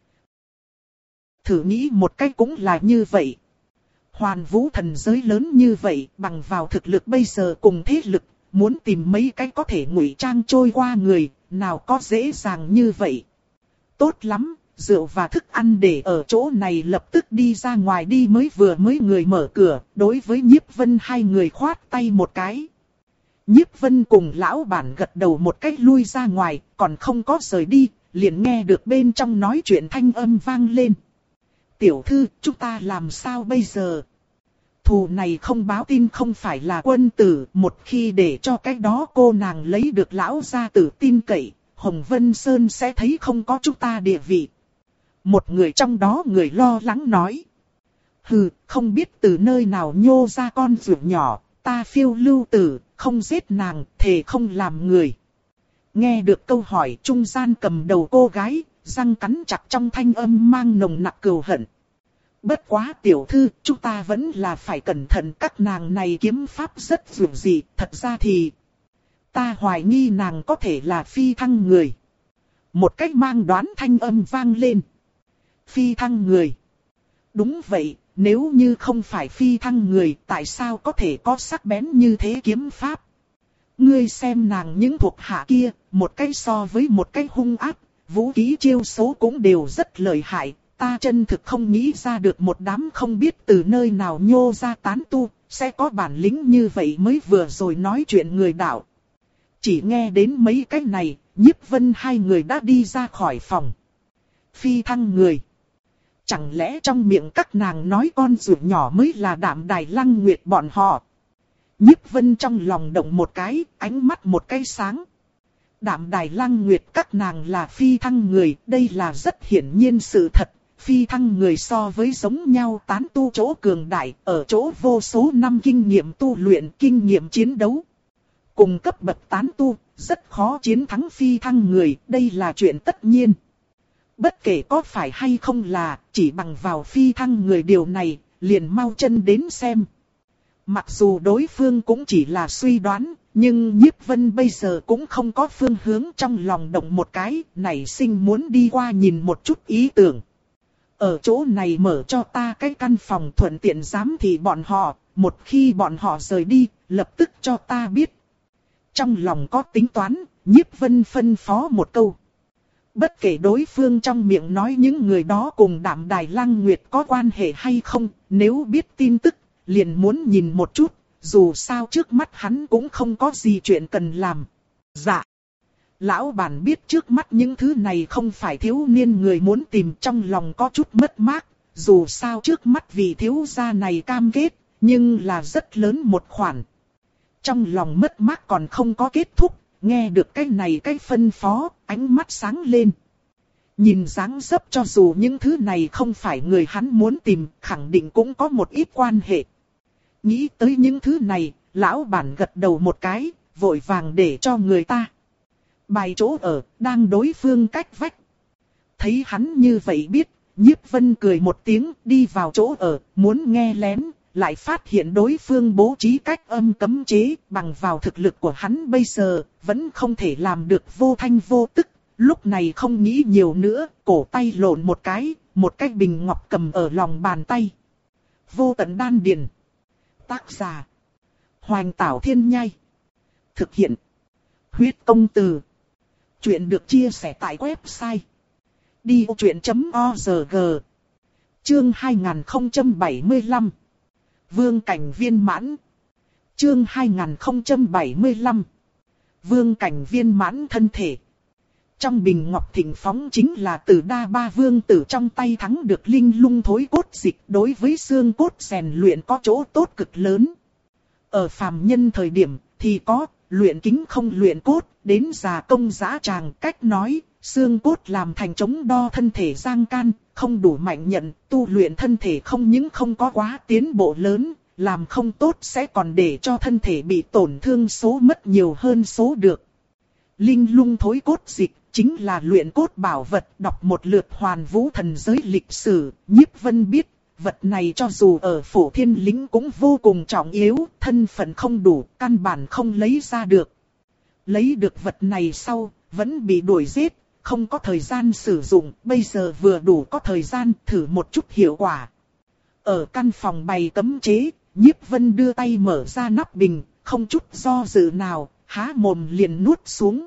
Thử nghĩ một cách cũng là như vậy. Hoàn vũ thần giới lớn như vậy, bằng vào thực lực bây giờ cùng thế lực, muốn tìm mấy cái có thể ngụy trang trôi qua người, nào có dễ dàng như vậy. Tốt lắm, rượu và thức ăn để ở chỗ này lập tức đi ra ngoài đi mới vừa mới người mở cửa, đối với Nhiếp Vân hai người khoát tay một cái. Nhiếp Vân cùng lão bản gật đầu một cách lui ra ngoài, còn không có rời đi, liền nghe được bên trong nói chuyện thanh âm vang lên. Tiểu thư, chúng ta làm sao bây giờ? Thù này không báo tin không phải là quân tử, một khi để cho cái đó cô nàng lấy được lão gia tử tin cậy, Hồng Vân Sơn sẽ thấy không có chúng ta địa vị. Một người trong đó người lo lắng nói. Hừ, không biết từ nơi nào nhô ra con ruột nhỏ, ta phiêu lưu tử, không giết nàng, thề không làm người. Nghe được câu hỏi trung gian cầm đầu cô gái, răng cắn chặt trong thanh âm mang nồng nặc cừu hận. Bất quá tiểu thư, chúng ta vẫn là phải cẩn thận, các nàng này kiếm pháp rất dường dị, thật ra thì ta hoài nghi nàng có thể là phi thăng người. Một cách mang đoán thanh âm vang lên. Phi thăng người. Đúng vậy, nếu như không phải phi thăng người, tại sao có thể có sắc bén như thế kiếm pháp? Ngươi xem nàng những thuộc hạ kia, một cái so với một cái hung ác, vũ khí chiêu số cũng đều rất lợi hại. Ta chân thực không nghĩ ra được một đám không biết từ nơi nào nhô ra tán tu, sẽ có bản lĩnh như vậy mới vừa rồi nói chuyện người đạo. Chỉ nghe đến mấy cái này, Nhiếp Vân hai người đã đi ra khỏi phòng. Phi thăng người. Chẳng lẽ trong miệng các nàng nói con ruột nhỏ mới là Đạm Đài Lăng Nguyệt bọn họ? Nhiếp Vân trong lòng động một cái, ánh mắt một cái sáng. Đạm Đài Lăng Nguyệt các nàng là phi thăng người, đây là rất hiển nhiên sự thật. Phi thăng người so với giống nhau tán tu chỗ cường đại, ở chỗ vô số năm kinh nghiệm tu luyện, kinh nghiệm chiến đấu. Cùng cấp bậc tán tu, rất khó chiến thắng phi thăng người, đây là chuyện tất nhiên. Bất kể có phải hay không là, chỉ bằng vào phi thăng người điều này, liền mau chân đến xem. Mặc dù đối phương cũng chỉ là suy đoán, nhưng Nhiếp Vân bây giờ cũng không có phương hướng, trong lòng động một cái, nảy sinh muốn đi qua nhìn một chút ý tưởng. Ở chỗ này mở cho ta cái căn phòng thuận tiện giám thị bọn họ, một khi bọn họ rời đi, lập tức cho ta biết. Trong lòng có tính toán, Nhiếp Vân phân phó một câu. Bất kể đối phương trong miệng nói những người đó cùng Đạm Đài Lăng Nguyệt có quan hệ hay không, nếu biết tin tức, liền muốn nhìn một chút, dù sao trước mắt hắn cũng không có gì chuyện cần làm. Dạ. Lão bản biết trước mắt những thứ này không phải thiếu niên người muốn tìm, trong lòng có chút mất mát, dù sao trước mắt vị thiếu gia này cam kết, nhưng là rất lớn một khoản. Trong lòng mất mát còn không có kết thúc, nghe được cái này cái phân phó, ánh mắt sáng lên. Nhìn dáng dấp cho dù những thứ này không phải người hắn muốn tìm, khẳng định cũng có một ít quan hệ. Nghĩ tới những thứ này, lão bản gật đầu một cái, vội vàng để cho người ta bài chỗ ở, đang đối phương cách vách. Thấy hắn như vậy biết, Nhiếp Vân cười một tiếng, đi vào chỗ ở, muốn nghe lén, lại phát hiện đối phương bố trí cách âm cấm chế, bằng vào thực lực của hắn bây giờ, vẫn không thể làm được vô thanh vô tức. Lúc này không nghĩ nhiều nữa, cổ tay lộn một cái, một cái bình ngọc cầm ở lòng bàn tay. Vô tận đan điền. Tác giả: Hoành Tảo Thiên Nhai. Thực hiện: Huyết Công Từ. Chuyện được chia sẻ tại website đi ô chuyện chấm org. Chương hai nghìn không trăm bảy mươi lăm. Vương cảnh viên mãn. Chương hai nghìn không trăm bảy mươi lăm. Vương cảnh viên mãn thân thể. Trong bình ngọc thịnh phóng chính là từ đa ba vương tử trong tay thắng được linh lung thối cốt dịch, đối với xương cốt rèn luyện có chỗ tốt cực lớn. Ở phàm nhân thời điểm thì có luyện kính không luyện cốt, đến già công dã tràng, cách nói xương cốt làm thành chống đo thân thể giang can, không đủ mạnh nhận, tu luyện thân thể không những không có quá tiến bộ lớn, làm không tốt sẽ còn để cho thân thể bị tổn thương số mất nhiều hơn số được. Linh lung thối cốt dịch chính là luyện cốt bảo vật, đọc một lượt hoàn vũ thần giới lịch sử, Nhiếp Vân biết, vật này cho dù ở Phổ Thiên Lĩnh cũng vô cùng trọng yếu, thân phận không đủ, căn bản không lấy ra được. Lấy được vật này sau, vẫn bị đuổi giết, không có thời gian sử dụng, bây giờ vừa đủ có thời gian thử một chút hiệu quả. Ở căn phòng bày cấm chế, Nhiếp Vân đưa tay mở ra nắp bình, không chút do dự nào, há mồm liền nuốt xuống.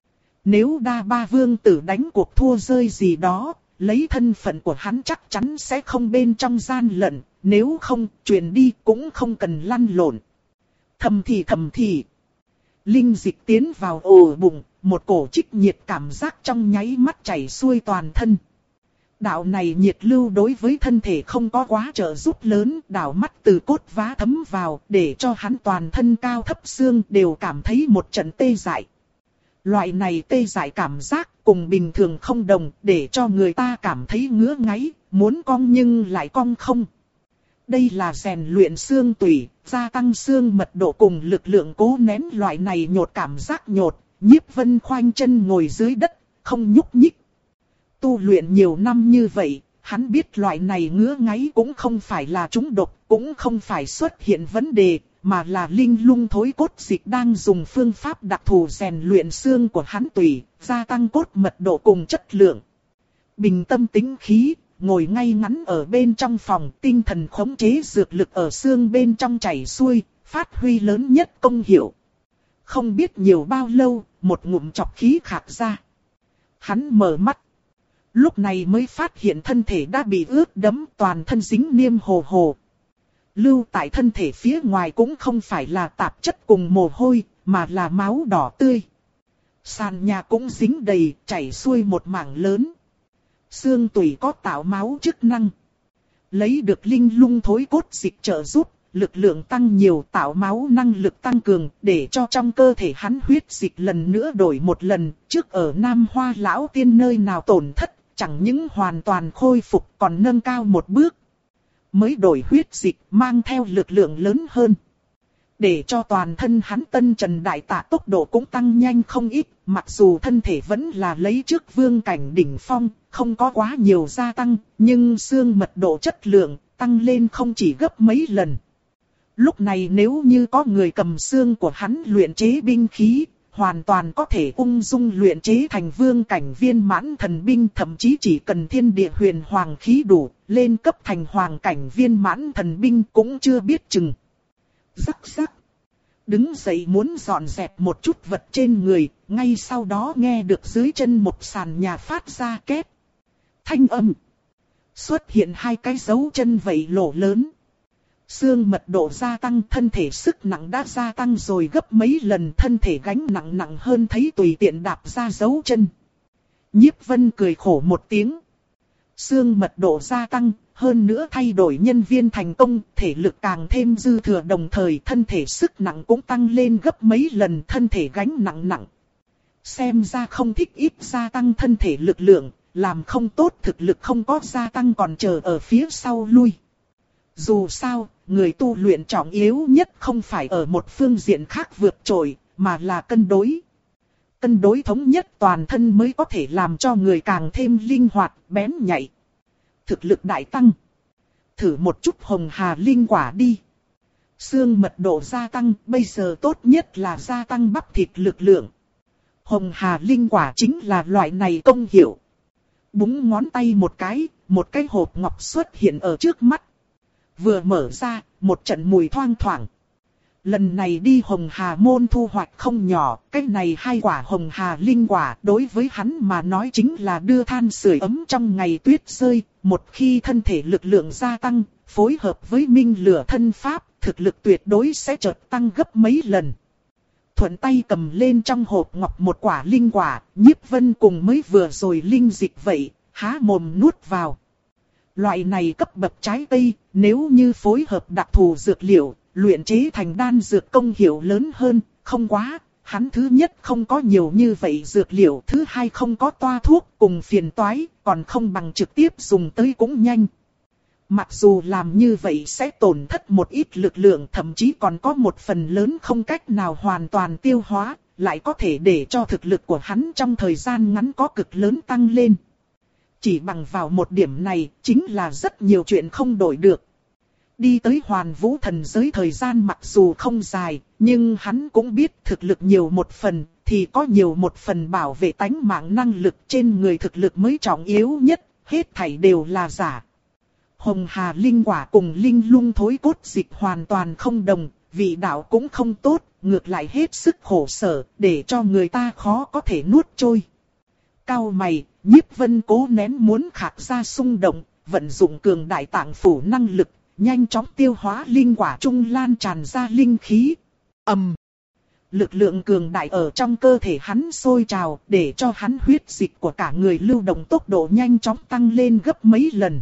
Nếu đa ba vương tử đánh cuộc thua rơi gì đó, lấy thân phận của hắn chắc chắn sẽ không bên trong gian lận, nếu không, truyền đi cũng không cần lăn lộn. Thầm thì thầm thì. Linh dịch tiến vào ổ bụng, một cổ trích nhiệt cảm giác trong nháy mắt chảy xuôi toàn thân. Đạo này nhiệt lưu đối với thân thể không có quá trợ giúp lớn, đảo mắt từ cốt vá thấm vào, để cho hắn toàn thân cao thấp xương đều cảm thấy một trận tê dại. Loại này tê dại cảm giác cùng bình thường không đồng, để cho người ta cảm thấy ngứa ngáy, muốn cong nhưng lại cong không. Đây là rèn luyện xương tủy, gia tăng xương mật độ cùng lực lượng cố nén loại này nhột cảm giác nhột. Nhiếp Vân khoanh chân ngồi dưới đất, không nhúc nhích. Tu luyện nhiều năm như vậy, hắn biết loại này ngứa ngáy cũng không phải là trúng độc, cũng không phải xuất hiện vấn đề, mà là linh lung thối cốt dịch đang dùng phương pháp đặc thù rèn luyện xương của hắn tủy, gia tăng cốt mật độ cùng chất lượng. Bình tâm tĩnh khí, ngồi ngay ngắn ở bên trong phòng, tinh thần khống chế dược lực ở xương bên trong chảy xuôi, phát huy lớn nhất công hiệu. Không biết nhiều bao lâu, một ngụm chọc khí khạc ra. Hắn mở mắt. Lúc này mới phát hiện thân thể đã bị ướt đẫm, toàn thân dính niêm hồ hồ. Lưu tại thân thể phía ngoài cũng không phải là tạp chất cùng mồ hôi, mà là máu đỏ tươi. Sàn nhà cũng dính đầy, chảy xuôi một mảng lớn. Xương tủy có tạo máu chức năng. Lấy được linh lung thối cốt dịch trợ giúp, lực lượng tăng nhiều, tạo máu năng lực tăng cường, để cho trong cơ thể hắn huyết dịch lần nữa đổi một lần. Trước ở Nam Hoa Lão Tiên nơi nào tổn thất, chẳng những hoàn toàn khôi phục còn nâng cao một bước. Mới đổi huyết dịch mang theo lực lượng lớn hơn. Để cho toàn thân hắn tân trần đại tạ tốc độ cũng tăng nhanh không ít, mặc dù thân thể vẫn là lấy trước vương cảnh đỉnh phong, không có quá nhiều gia tăng, nhưng xương mật độ chất lượng tăng lên không chỉ gấp mấy lần. Lúc này nếu như có người cầm xương của hắn luyện chế binh khí, hoàn toàn có thể ung dung luyện chế thành vương cảnh viên mãn thần binh, thậm chí chỉ cần thiên địa huyền hoàng khí đủ, lên cấp thành hoàng cảnh viên mãn thần binh cũng chưa biết chừng. Rắc rắc. Đứng dậy muốn dọn dẹp một chút vật trên người, ngay sau đó nghe được dưới chân một sàn nhà phát ra két thanh âm. Xuất hiện hai cái dấu chân vảy lỗ lớn. Xương mật độ gia tăng, thân thể sức nặng đã gia tăng rồi gấp mấy lần, thân thể gánh nặng nặng hơn thấy tùy tiện đạp ra dấu chân. Nhiếp Vân cười khổ một tiếng. Xương mật độ gia tăng, hơn nữa thay đổi nhân viên thành công, thể lực càng thêm dư thừa, đồng thời thân thể sức nặng cũng tăng lên gấp mấy lần, thân thể gánh nặng nặng. Xem ra không thích ít gia tăng thân thể lực lượng, làm không tốt thực lực không có gia tăng còn chờ ở phía sau lui. Dù sao, người tu luyện trọng yếu nhất không phải ở một phương diện khác vượt trội, mà là cân đối. Cân đối thống nhất toàn thân mới có thể làm cho người càng thêm linh hoạt, bén nhạy. Thực lực đại tăng. Thử một chút hồng hà linh quả đi. Xương mật độ gia tăng, bây giờ tốt nhất là gia tăng bắp thịt lực lượng. Hồng hà linh quả chính là loại này công hiệu. Búng ngón tay một cái, một cái hộp ngọc xuất hiện ở trước mắt. Vừa mở ra, một trận mùi thoang thoảng. Lần này đi hồng hà môn thu hoạch không nhỏ, cái này hai quả hồng hà linh quả đối với hắn mà nói chính là đưa than sưởi ấm trong ngày tuyết rơi. Một khi thân thể lực lượng gia tăng, phối hợp với minh lửa thân pháp, thực lực tuyệt đối sẽ chợt tăng gấp mấy lần. Thuận tay cầm lên trong hộp ngọc một quả linh quả, Nhiếp Vân cùng mới vừa rồi linh dịch vậy, há mồm nuốt vào. Loại này cấp bậc trái cây, nếu như phối hợp đặc thù dược liệu, luyện chế thành đan dược công hiệu lớn hơn, không quá. Hắn thứ nhất không có nhiều như vậy dược liệu, thứ hai không có toa thuốc cùng phiền toái, còn không bằng trực tiếp dùng tới cũng nhanh. Mặc dù làm như vậy sẽ tổn thất một ít lực lượng, thậm chí còn có một phần lớn không cách nào hoàn toàn tiêu hóa, lại có thể để cho thực lực của hắn trong thời gian ngắn có cực lớn tăng lên. Chỉ bằng vào một điểm này, chính là rất nhiều chuyện không đổi được. Đi tới hoàn vũ thần giới thời gian mặc dù không dài, nhưng hắn cũng biết thực lực nhiều một phần, thì có nhiều một phần bảo vệ tánh mạng năng lực trên người thực lực mới trọng yếu nhất, hết thảy đều là giả. Hồng Hà linh quả cùng linh lung thối cốt dịch hoàn toàn không đồng, vị đạo cũng không tốt, ngược lại hết sức khổ sở, để cho người ta khó có thể nuốt trôi. Cao mày, Nhiếp Vân cố nén muốn khạc ra xung động, vận dụng cường đại tạng phủ năng lực, nhanh chóng tiêu hóa linh quả trung lan tràn ra linh khí. Ầm. Lực lượng cường đại ở trong cơ thể hắn sôi trào, để cho hắn huyết dịch của cả người lưu động tốc độ nhanh chóng tăng lên gấp mấy lần.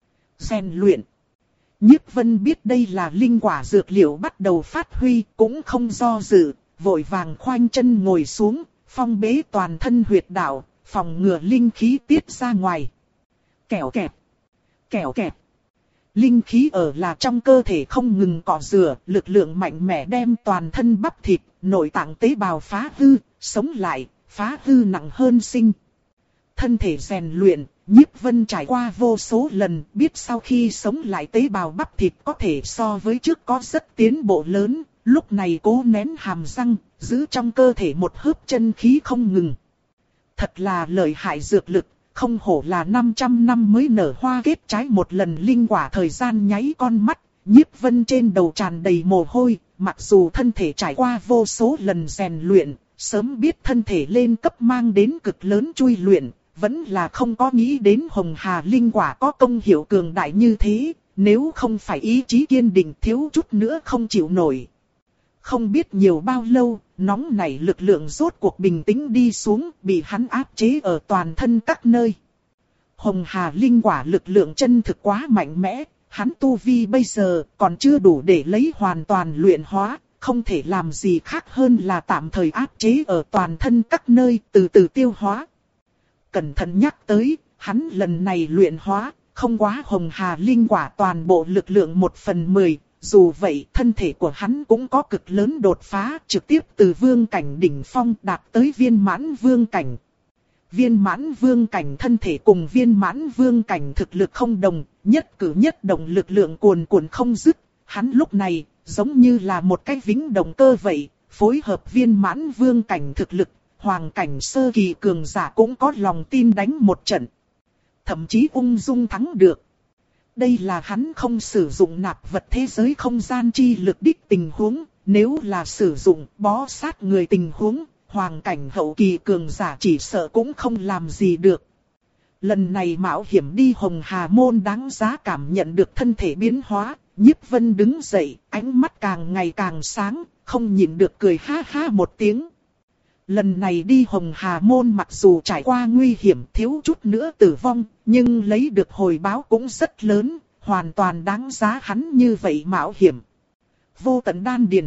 Rèn luyện. Nhiếp Vân biết đây là linh quả dược liệu bắt đầu phát huy, cũng không do dự, vội vàng khoanh chân ngồi xuống, phong bế toàn thân huyệt đạo, phòng ngừa linh khí tiết ra ngoài. Kẻo kẹt, kẻo kẹt. Linh khí ở là trong cơ thể không ngừng cọ rửa, lực lượng mạnh mẽ đem toàn thân bắp thịt, nội tạng tế bào phá hư, sống lại, phá hư nặng hơn sinh. Thân thể rèn luyện, Nhiếp Vân trải qua vô số lần, biết sau khi sống lại tế bào bắp thịt có thể so với trước có rất tiến bộ lớn, lúc này cố nén hàm răng, giữ trong cơ thể một hớp chân khí không ngừng. Thật là lợi hại dược lực, không hổ là năm trăm năm mới nở hoa kết trái một lần linh quả thời gian nháy con mắt, Nhiếp Vân trên đầu tràn đầy mồ hôi, mặc dù thân thể trải qua vô số lần rèn luyện, sớm biết thân thể lên cấp mang đến cực lớn chui luyện, vẫn là không có nghĩ đến Hồng Hà linh quả có công hiệu cường đại như thế, nếu không phải ý chí kiên định thiếu chút nữa không chịu nổi. Không biết nhiều bao lâu, nóng nảy lực lượng rốt cuộc bình tĩnh đi xuống, bị hắn áp chế ở toàn thân các nơi. Hồng Hà linh quả lực lượng chân thực quá mạnh mẽ, hắn tu vi bây giờ còn chưa đủ để lấy hoàn toàn luyện hóa, không thể làm gì khác hơn là tạm thời áp chế ở toàn thân các nơi, từ từ tiêu hóa. Cẩn thận nhắc tới, hắn lần này luyện hóa, không quá Hồng Hà linh quả toàn bộ lực lượng một phần mười. Dù vậy, thân thể của hắn cũng có cực lớn đột phá, trực tiếp từ vương cảnh đỉnh phong đạt tới viên mãn vương cảnh. Viên mãn vương cảnh thân thể cùng viên mãn vương cảnh thực lực không đồng, nhất cử nhất động lực lượng cuồn cuộn không dứt. Hắn lúc này, giống như là một cái vĩnh động cơ vậy, phối hợp viên mãn vương cảnh thực lực, hoàng cảnh sơ kỳ cường giả cũng có lòng tin đánh một trận. Thậm chí ung dung thắng được. Đây là hắn không sử dụng nạp vật thế giới không gian chi lực đích tình huống, nếu là sử dụng bó sát người tình huống, hoàng cảnh hậu kỳ cường giả chỉ sợ cũng không làm gì được. Lần này mạo hiểm đi Hồng Hà môn đáng giá cảm nhận được thân thể biến hóa, Nhiếp Vân đứng dậy, ánh mắt càng ngày càng sáng, không nhịn được cười ha ha một tiếng. Lần này đi Hồng Hà môn mặc dù trải qua nguy hiểm thiếu chút nữa tử vong, nhưng lấy được hồi báo cũng rất lớn, hoàn toàn đáng giá hắn như vậy mạo hiểm. Vô tận đan điền.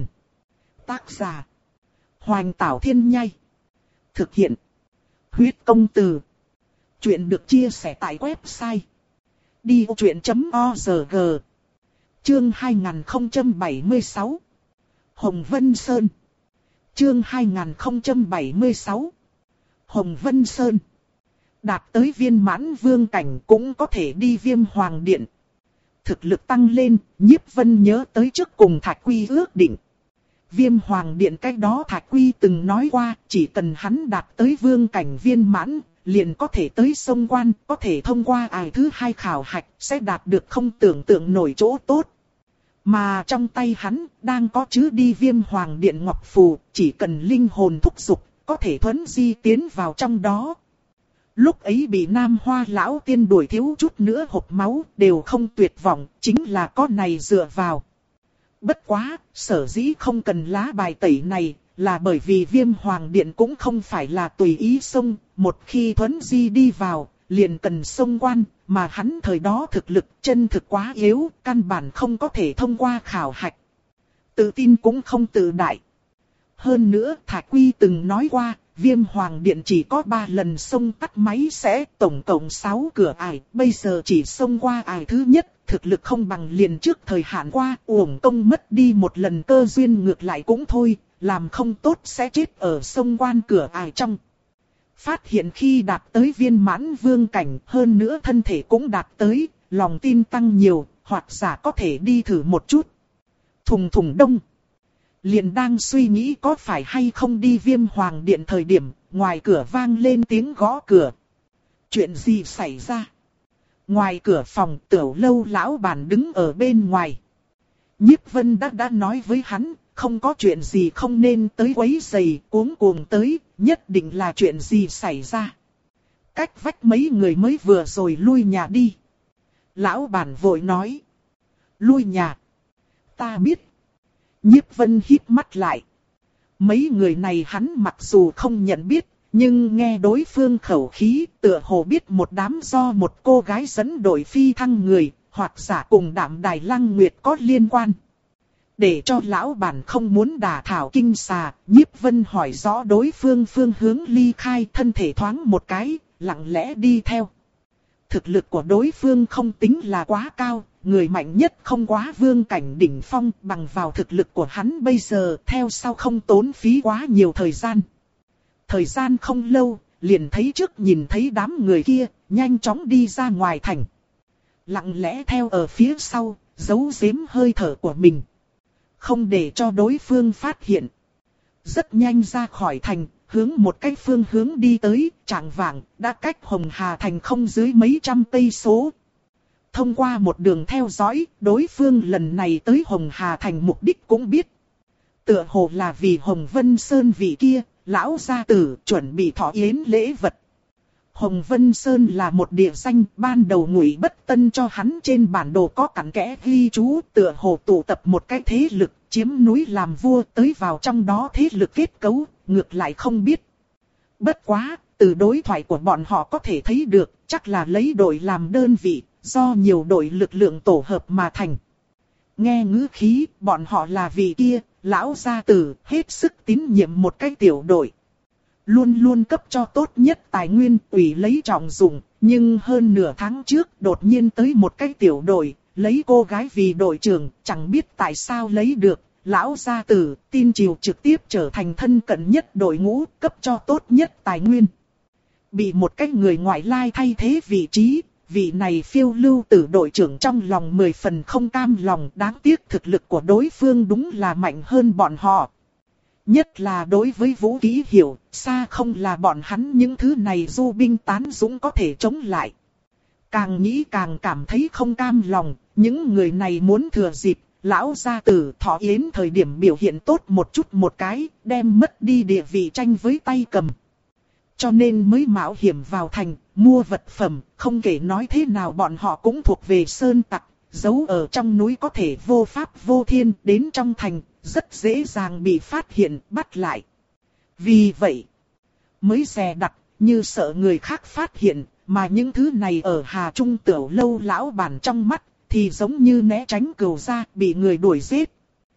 Tác giả: Hoành Tảo Thiên Nhai. Thực hiện: Huyết Công Từ. Chuyện được chia sẻ tại website đi ô chuyện chấm org. Chương hai nghìn không trăm bảy mươi sáu. Hồng Vân Sơn. Chương hai nghìn không trăm bảy mươi sáu. Hồng Vân Sơn. Đạt tới viên mãn vương cảnh cũng có thể đi Viêm Hoàng Điện. Thực lực tăng lên, Nhiếp Vân nhớ tới trước cùng Thạch Quy ước định. Viêm Hoàng Điện cách đó Thạch Quy từng nói qua, chỉ cần hắn đạt tới vương cảnh viên mãn, liền có thể tới sông quan, có thể thông qua ải thứ hai khảo hạch, sẽ đạt được không tưởng tượng nổi chỗ tốt. Mà trong tay hắn, đang có chữ đi Viêm Hoàng Điện Ngọc Phù, chỉ cần linh hồn thúc giục, có thể thuấn di tiến vào trong đó. Lúc ấy bị Nam Hoa Lão Tiên đuổi thiếu chút nữa hộc máu, đều không tuyệt vọng, chính là có này dựa vào. Bất quá, sở dĩ không cần lá bài tẩy này, là bởi vì Viêm Hoàng Điện cũng không phải là tùy ý xông, một khi thuấn di đi vào, liền cần xông quan, mà hắn thời đó thực lực chân thực quá yếu, căn bản không có thể thông qua khảo hạch. Tự tin cũng không tự đại. Hơn nữa, Thạch Quy từng nói qua, Viêm Hoàng Điện chỉ có ba lần xông tắt máy sẽ tổng cộng sáu cửa ải, bây giờ chỉ xông qua ải thứ nhất, thực lực không bằng liền trước thời hạn qua, uổng công mất đi một lần cơ duyên ngược lại cũng thôi, làm không tốt sẽ chết ở sông quan cửa ải trong. Phát hiện khi đạt tới viên mãn vương cảnh, hơn nữa thân thể cũng đạt tới, lòng tin tăng nhiều, hoặc giả có thể đi thử một chút. Thùng thùng đông. Liền đang suy nghĩ có phải hay không đi Viêm Hoàng Điện thời điểm, ngoài cửa vang lên tiếng gõ cửa. Chuyện gì xảy ra? Ngoài cửa phòng Tiểu Lâu lão bản đứng ở bên ngoài. Nhiếp Vân đã đã nói với hắn, không có chuyện gì không nên tới quấy rầy, cuống cuồng tới, nhất định là chuyện gì xảy ra. Cách vách mấy người mới vừa rồi lui nhà đi. Lão bản vội nói. Lui nhà. Ta biết. Nhiếp Vân híp mắt lại. Mấy người này hắn mặc dù không nhận biết, nhưng nghe đối phương khẩu khí, tựa hồ biết một đám do một cô gái dẫn đội phi thăng người, hoặc giả cùng Đạm Đài Lăng Nguyệt có liên quan. Để cho lão bản không muốn đả thảo kinh xà, Nhiếp Vân hỏi rõ đối phương phương hướng ly khai, thân thể thoáng một cái, lặng lẽ đi theo. Thực lực của đối phương không tính là quá cao, người mạnh nhất không quá vương cảnh đỉnh phong, bằng vào thực lực của hắn bây giờ theo sau không tốn phí quá nhiều thời gian. Thời gian không lâu, liền thấy trước nhìn thấy đám người kia, nhanh chóng đi ra ngoài thành. Lặng lẽ theo ở phía sau, giấu giếm hơi thở của mình. Không để cho đối phương phát hiện. Rất nhanh ra khỏi thành, hướng một cái phương hướng đi tới, trạng vạng, đã cách Hồng Hà Thành không dưới mấy trăm cây số. Thông qua một đường theo dõi, đối phương lần này tới Hồng Hà Thành mục đích cũng biết. Tựa hồ là vì Hồng Vân Sơn vị kia, lão gia tử chuẩn bị thọ yến lễ vật. Hồng Vân Sơn là một địa danh, ban đầu Ngụy Bất Tân cho hắn trên bản đồ có cặn kẽ ghi chú, tựa hồ tụ tập một cái thế lực, chiếm núi làm vua, tới vào trong đó thế lực kết cấu, ngược lại không biết. Bất quá, từ đối thoại của bọn họ có thể thấy được, chắc là lấy đội làm đơn vị, do nhiều đội lực lượng tổ hợp mà thành. Nghe ngữ khí, bọn họ là vị kia, lão gia tử, hết sức tín nhiệm một cái tiểu đội. Luôn luôn cấp cho tốt nhất tài nguyên, ủy lấy trọng dụng, nhưng hơn nửa tháng trước đột nhiên tới một cái tiểu đội, lấy cô gái vì đội trưởng, chẳng biết tại sao lấy được. Lão gia tử, tin chiều trực tiếp trở thành thân cận nhất đội ngũ, cấp cho tốt nhất tài nguyên. Bị một cái người ngoại lai thay thế vị trí, vị này phiêu lưu tử đội trưởng trong lòng mười phần không cam lòng, đáng tiếc thực lực của đối phương đúng là mạnh hơn bọn họ. Nhất là đối với vũ khí hiểu, xa không là bọn hắn những thứ này du binh tán dũng có thể chống lại. Càng nghĩ càng cảm thấy không cam lòng, những người này muốn thừa dịp, lão gia tử thọ yến thời điểm biểu hiện tốt một chút một cái, đem mất đi địa vị tranh với tay cầm. Cho nên mới mạo hiểm vào thành, mua vật phẩm, không kể nói thế nào bọn họ cũng thuộc về sơn tặc, giấu ở trong núi có thể vô pháp vô thiên, đến trong thành, rất dễ dàng bị phát hiện, bắt lại. Vì vậy, mới dè đặt, như sợ người khác phát hiện, mà những thứ này ở Hà Trung Tiểu Lâu lão bản trong mắt, thì giống như né tránh cừu ra, bị người đuổi giết.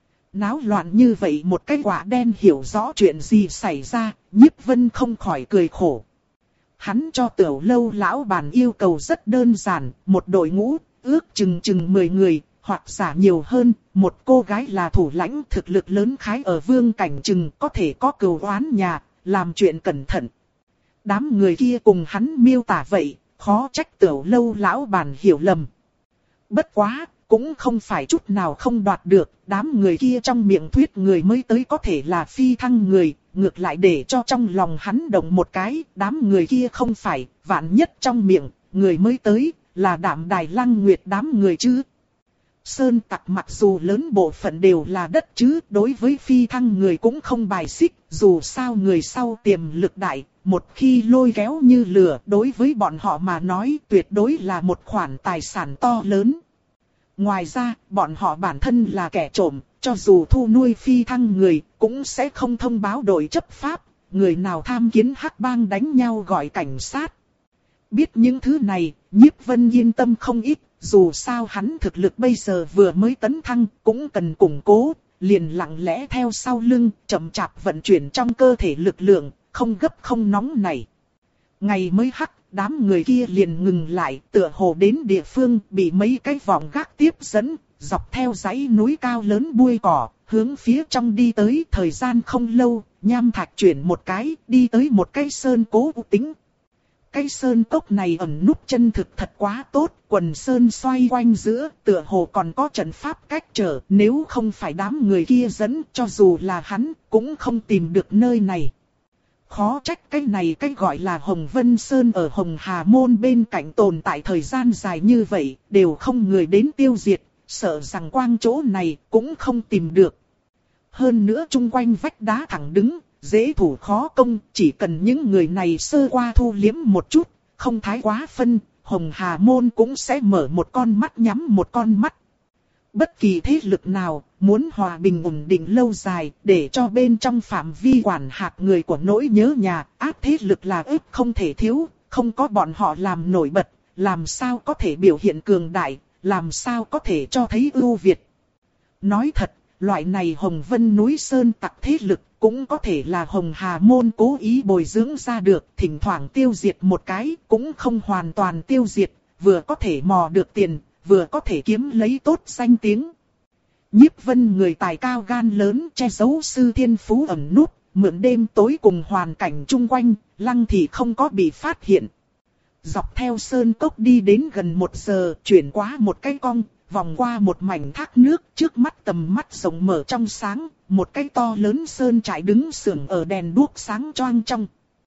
Náo loạn như vậy một cái quả đen hiểu rõ chuyện gì xảy ra, Nhiếp Vân không khỏi cười khổ. Hắn cho Tiểu Lâu lão bản yêu cầu rất đơn giản, một đội ngũ, ước chừng chừng mười người, hoặc giả nhiều hơn, một cô gái là thủ lãnh thực lực lớn khái ở vương cảnh chừng có thể có cừu oán nhà, làm chuyện cẩn thận. Đám người kia cùng hắn miêu tả vậy, khó trách Tiểu Lâu lão bản hiểu lầm. Bất quá, cũng không phải chút nào không đoạt được, đám người kia trong miệng thuyết người mới tới có thể là phi thăng người, ngược lại để cho trong lòng hắn động một cái, đám người kia không phải, vạn nhất trong miệng, người mới tới, là Đạm Đài Lăng Nguyệt đám người chứ. Sơn tặc mặc dù lớn bộ phận đều là đất chứ, đối với phi thăng người cũng không bài xích, dù sao người sau tiềm lực đại, một khi lôi kéo như lửa, đối với bọn họ mà nói tuyệt đối là một khoản tài sản to lớn. Ngoài ra, bọn họ bản thân là kẻ trộm, cho dù thu nuôi phi thăng người, cũng sẽ không thông báo đội chấp pháp, người nào tham kiến hắc bang đánh nhau gọi cảnh sát. Biết những thứ này, Nhiếp Vân yên tâm không ít, dù sao hắn thực lực bây giờ vừa mới tấn thăng, cũng cần củng cố, liền lặng lẽ theo sau lưng, chậm chạp vận chuyển trong cơ thể lực lượng, không gấp không nóng này. Ngày mới hắc, đám người kia liền ngừng lại, tựa hồ đến địa phương bị mấy cái vòng gác tiếp dẫn, dọc theo dãy núi cao lớn bụi cỏ, hướng phía trong đi tới. Thời gian không lâu, nham thạch chuyển một cái, đi tới một cái sơn cố u tĩnh. Cái sơn cốc này ẩn núp chân thực thật quá tốt, quần sơn xoay quanh giữa, tựa hồ còn có trận pháp cách trở, nếu không phải đám người kia dẫn, cho dù là hắn, cũng không tìm được nơi này. Khó trách cái này cái gọi là Hồng Vân Sơn ở Hồng Hà Môn bên cạnh tồn tại thời gian dài như vậy, đều không người đến tiêu diệt, sợ rằng quang chỗ này cũng không tìm được. Hơn nữa chung quanh vách đá thẳng đứng, dễ thủ khó công, chỉ cần những người này sơ qua thu liếm một chút, không thái quá phân, Hồng Hà Môn cũng sẽ mở một con mắt nhắm một con mắt. Bất kỳ thế lực nào, muốn hòa bình ổn định lâu dài, để cho bên trong phạm vi quản hạt người của nỗi nhớ nhà, áp thế lực là ức không thể thiếu, không có bọn họ làm nổi bật, làm sao có thể biểu hiện cường đại, làm sao có thể cho thấy ưu việt. Nói thật, loại này Hồng Vân núi Sơn tặc thế lực, cũng có thể là Hồng Hà Môn cố ý bồi dưỡng ra được, thỉnh thoảng tiêu diệt một cái, cũng không hoàn toàn tiêu diệt, vừa có thể mò được tiền, vừa có thể kiếm lấy tốt danh tiếng. Nhiếp Vân người tài cao gan lớn, che giấu sư thiên phú ẩn núp, mượn đêm tối cùng hoàn cảnh chung quanh, Lăng Thị không có bị phát hiện. Dọc theo sơn cốc đi đến gần một giờ, chuyển qua một cái cong, vòng qua một mảnh thác nước, trước mắt tầm mắt rộng mở trong sáng, một cái to lớn sơn trại đứng sưởng ở đèn đuốc sáng choang trong.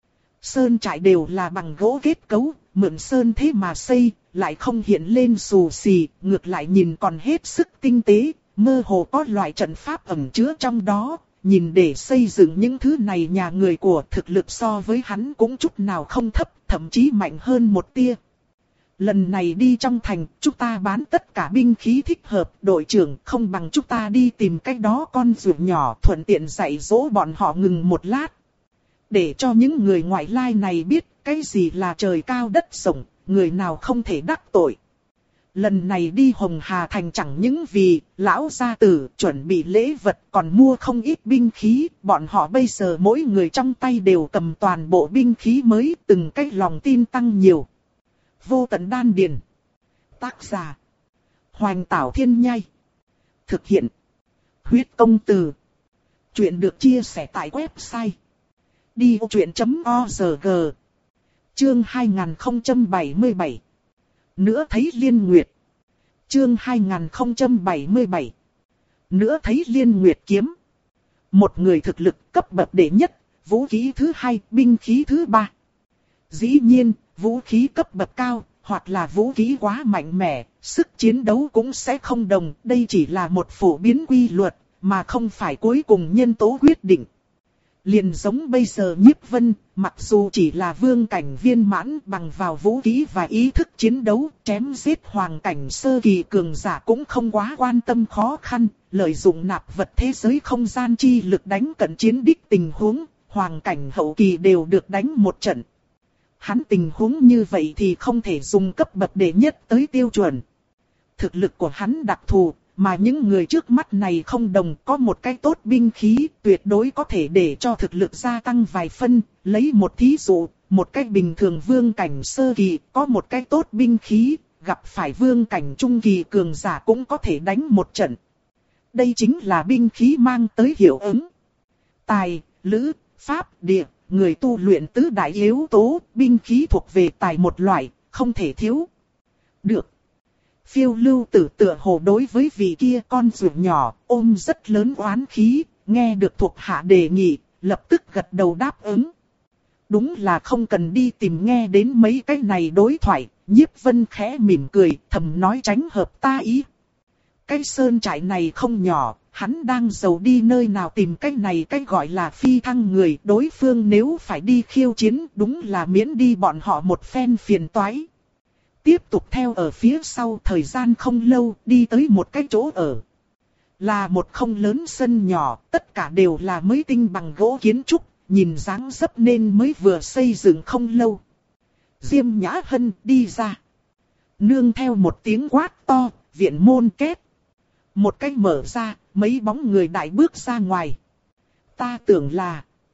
Sơn trại đều là bằng gỗ kết cấu, mượn sơn thế mà xây, lại không hiện lên xù xì, ngược lại nhìn còn hết sức tinh tế, mơ hồ có loại trận pháp ẩn chứa trong đó. Nhìn để xây dựng những thứ này nhà người của thực lực so với hắn cũng chút nào không thấp, thậm chí mạnh hơn một tia. Lần này đi trong thành, chúng ta bán tất cả binh khí thích hợp, đội trưởng không bằng chúng ta đi tìm cái đó con ruột nhỏ thuận tiện dạy dỗ bọn họ ngừng một lát. Để cho những người ngoại lai này biết cái gì là trời cao đất rộng, người nào không thể đắc tội. Lần này đi Hồng Hà Thành chẳng những vì lão gia tử chuẩn bị lễ vật còn mua không ít binh khí, bọn họ bây giờ mỗi người trong tay đều cầm toàn bộ binh khí mới, từng cái lòng tin tăng nhiều. Vô Tận Đan Điền. Tác giả: Hoành Tảo Thiên Nhai. Thực hiện: Huyết Công Từ. Chuyện được chia sẻ tại website đi vô chuyện chấm org. Chương hai nghìn không trăm bảy mươi bảy. Nữa thấy Liên Nguyệt. Chương hai nghìn không trăm bảy mươi bảy. Nữa thấy Liên Nguyệt kiếm. Một người thực lực cấp bậc đệ nhất, vũ khí thứ hai, binh khí thứ ba. Dĩ nhiên, vũ khí cấp bậc cao, hoặc là vũ khí quá mạnh mẽ, sức chiến đấu cũng sẽ không đồng. Đây chỉ là một phổ biến quy luật, mà không phải cuối cùng nhân tố quyết định. Liền giống bây giờ Nhiếp Vân, mặc dù chỉ là vương cảnh viên mãn, bằng vào vũ khí và ý thức chiến đấu, chém giết hoàng cảnh sơ kỳ cường giả cũng không quá quan tâm khó khăn, lợi dụng nạp vật thế giới không gian chi lực đánh cận chiến đích tình huống, hoàng cảnh hậu kỳ đều được đánh một trận. Hắn tình huống như vậy thì không thể dùng cấp bậc đệ nhất tới tiêu chuẩn. Thực lực của hắn đặc thù, mà những người trước mắt này không đồng, có một cái tốt binh khí, tuyệt đối có thể để cho thực lực gia tăng vài phân. Lấy một thí dụ, một cái bình thường vương cảnh sơ kỳ, có một cái tốt binh khí, gặp phải vương cảnh trung kỳ cường giả cũng có thể đánh một trận. Đây chính là binh khí mang tới hiệu ứng. Tài, lữ, pháp, địa, người tu luyện tứ đại yếu tố, binh khí thuộc về tài một loại, không thể thiếu. Được. Phiêu Lưu Tử tựa hồ đối với vị kia con ruột nhỏ, ôm rất lớn oán khí, nghe được thuộc hạ đề nghị, lập tức gật đầu đáp ứng. Đúng là không cần đi tìm nghe đến mấy cái này đối thoại, Nhiếp Vân khẽ mỉm cười, thầm nói tránh hợp ta ý. Cái sơn trại này không nhỏ, hắn đang giàu đi nơi nào tìm cái này cái gọi là phi thăng người, đối phương nếu phải đi khiêu chiến, đúng là miễn đi bọn họ một phen phiền toái. Tiếp tục theo ở phía sau, thời gian không lâu, đi tới một cái chỗ ở. Là một không lớn sân nhỏ, tất cả đều là mới tinh bằng gỗ kiến trúc, nhìn dáng dấp nên mới vừa xây dựng không lâu. Diêm Nhã Hân đi ra. Nương theo một tiếng quát to, viện môn kết. Một cái mở ra, mấy bóng người đại bước ra ngoài. Ta tưởng là...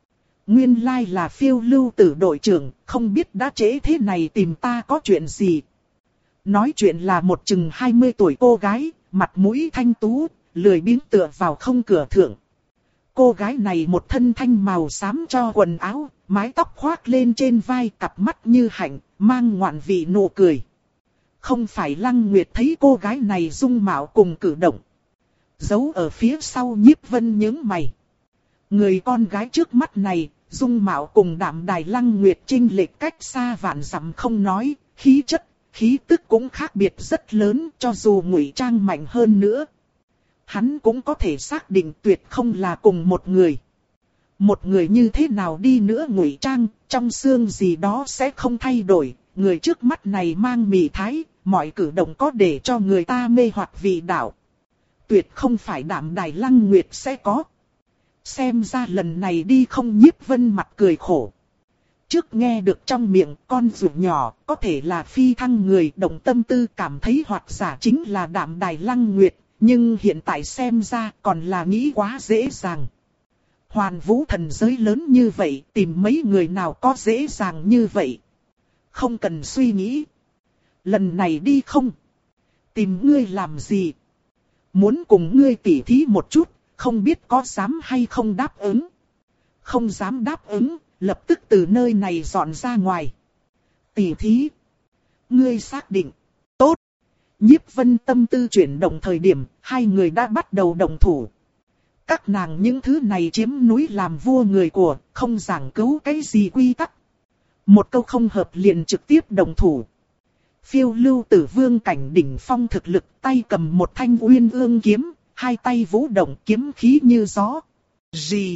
Nguyên lai là Phiêu Lưu Tử đội trưởng, không biết đã trễ thế này tìm ta có chuyện gì. Nói chuyện là một chừng hai mươi tuổi cô gái, mặt mũi thanh tú, lười biếng tựa vào không cửa thượng. Cô gái này một thân thanh màu xám cho quần áo, mái tóc khoác lên trên vai, cặp mắt như hạnh, mang ngoạn vị nụ cười. Không phải Lăng Nguyệt thấy cô gái này dung mạo cùng cử động. Giấu ở phía sau Nhiếp Vân nhướng mày. Người con gái trước mắt này, dung mạo cùng Đạm Đài Lăng Nguyệt chênh lệch cách xa vạn dặm không nói, khí chất, khí tức cũng khác biệt rất lớn, cho dù ngụy trang mạnh hơn nữa. Hắn cũng có thể xác định tuyệt không là cùng một người. Một người như thế nào đi nữa ngụy trang, trong xương gì đó sẽ không thay đổi. Người trước mắt này mang mị thái, mọi cử động có để cho người ta mê hoặc vị đạo. Tuyệt không phải Đạm Đài Lăng Nguyệt sẽ có. Xem ra lần này đi không. Nhiếp Vân mặt cười khổ. Trước nghe được trong miệng con ruột nhỏ, có thể là phi thăng người động tâm tư cảm thấy hoặc giả chính là Đạm Đài Lăng Nguyệt. Nhưng hiện tại xem ra còn là nghĩ quá dễ dàng. Hoàn vũ thần giới lớn như vậy, tìm mấy người nào có dễ dàng như vậy. Không cần suy nghĩ. Lần này đi không? Tìm ngươi làm gì? Muốn cùng ngươi tỉ thí một chút, không biết có dám hay không đáp ứng. Không dám đáp ứng, lập tức từ nơi này dọn ra ngoài. Tỉ thí. Ngươi xác định. Tốt. Nhiếp Vân tâm tư chuyển động thời điểm, hai người đã bắt đầu động thủ. Các nàng những thứ này chiếm núi làm vua người của, không giảng cứu cái gì quy tắc. Một câu không hợp liền trực tiếp động thủ. Phiêu Lưu Tử vương cảnh đỉnh phong thực lực, tay cầm một thanh Uyên Ương kiếm, hai tay vũ động kiếm khí như gió. Gì?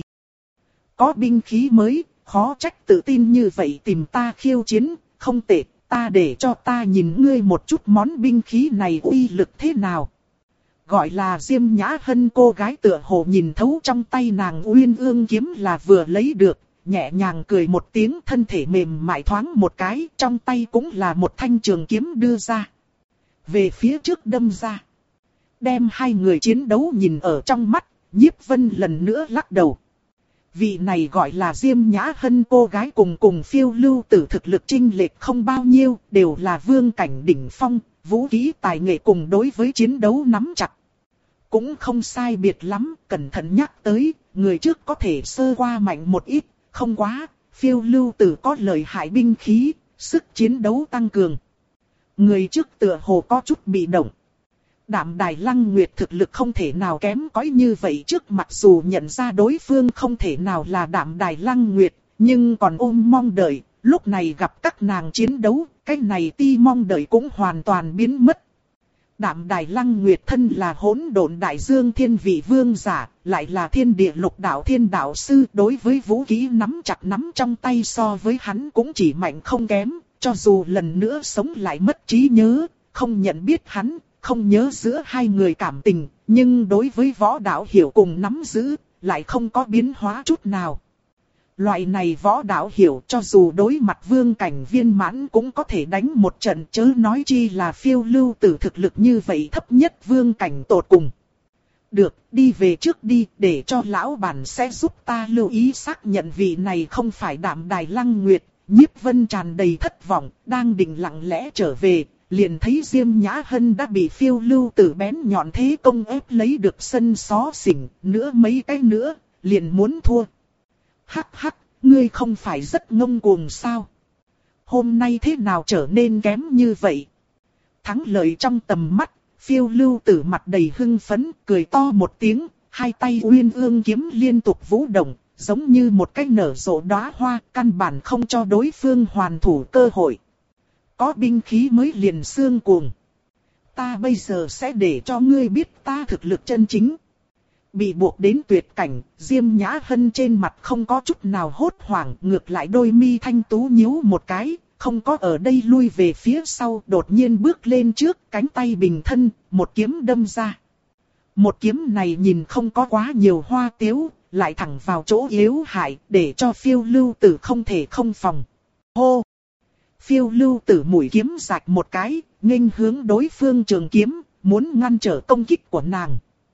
Có binh khí mới, khó trách tự tin như vậy tìm ta khiêu chiến, không tệ, ta để cho ta nhìn ngươi một chút món binh khí này uy lực thế nào. Gọi là Diêm Nhã Hân cô gái tựa hồ nhìn thấu trong tay nàng Uyên Ương kiếm là vừa lấy được, nhẹ nhàng cười một tiếng, thân thể mềm mại thoáng một cái, trong tay cũng là một thanh trường kiếm đưa ra. Về phía trước đâm ra. Đem hai người chiến đấu nhìn ở trong mắt, Nhiếp Vân lần nữa lắc đầu. Vị này gọi là Diêm Nhã Hân cô gái cùng cùng Phiêu Lưu Tử thực lực chênh lệch không bao nhiêu, đều là vương cảnh đỉnh phong, vũ khí tài nghệ cùng đối với chiến đấu nắm chặt. Cũng không sai biệt lắm, cẩn thận nhắc tới, người trước có thể sơ qua mạnh một ít, không quá, Phiêu Lưu Tử có lợi hại binh khí, sức chiến đấu tăng cường. Người trước tựa hồ có chút bị động. Đạm Đài Lăng Nguyệt thực lực không thể nào kém cỏi như vậy, trước mặc dù nhận ra đối phương không thể nào là Đạm Đài Lăng Nguyệt, nhưng còn ôm mong đợi, lúc này gặp các nàng chiến đấu, cái này ti mong đợi cũng hoàn toàn biến mất. Đạm Đài Lăng Nguyệt thân là hỗn độn đại dương thiên vị vương giả, lại là thiên địa lục đạo thiên đạo sư, đối với vũ khí nắm chặt nắm trong tay so với hắn cũng chỉ mạnh không kém, cho dù lần nữa sống lại mất trí nhớ, không nhận biết hắn, không nhớ giữa hai người cảm tình, nhưng đối với võ đạo hiểu cùng nắm giữ, lại không có biến hóa chút nào. Loại này võ đạo hiểu cho dù đối mặt vương cảnh viên mãn cũng có thể đánh một trận, chớ nói chi là Phiêu Lưu Tử thực lực như vậy thấp nhất vương cảnh tột cùng. Được, đi về trước đi, để cho lão bản sẽ giúp ta lưu ý xác nhận vị này không phải Đạm Đài Lăng Nguyệt. Nhiếp Vân tràn đầy thất vọng, đang định lặng lẽ trở về, liền thấy Diêm Nhã Hân đã bị Phiêu Lưu Tử bén nhọn thế công ép lấy được sân xó xỉnh, nữa mấy cái nữa, liền muốn thua. Hắc hắc, ngươi không phải rất ngông cuồng sao? Hôm nay thế nào trở nên kém như vậy? Thắng lợi trong tầm mắt, Phiêu Lưu Tử mặt đầy hưng phấn, cười to một tiếng, hai tay Uyên Ương kiếm liên tục vũ động, giống như một cái nở rộ đóa hoa, căn bản không cho đối phương hoàn thủ cơ hội. Có binh khí mới liền xương cuồng. Ta bây giờ sẽ để cho ngươi biết ta thực lực chân chính. Bị buộc đến tuyệt cảnh, Diêm Nhã Hân trên mặt không có chút nào hốt hoảng, ngược lại đôi mi thanh tú nhíu một cái, không có ở đây lui về phía sau, đột nhiên bước lên trước, cánh tay bình thân, một kiếm đâm ra. Một kiếm này nhìn không có quá nhiều hoa tiếu, lại thẳng vào chỗ yếu hại, để cho Phiêu Lưu Tử không thể không phòng. Hô! Phiêu Lưu Tử mũi kiếm rạch một cái, nghênh hướng đối phương trường kiếm, muốn ngăn trở công kích của nàng.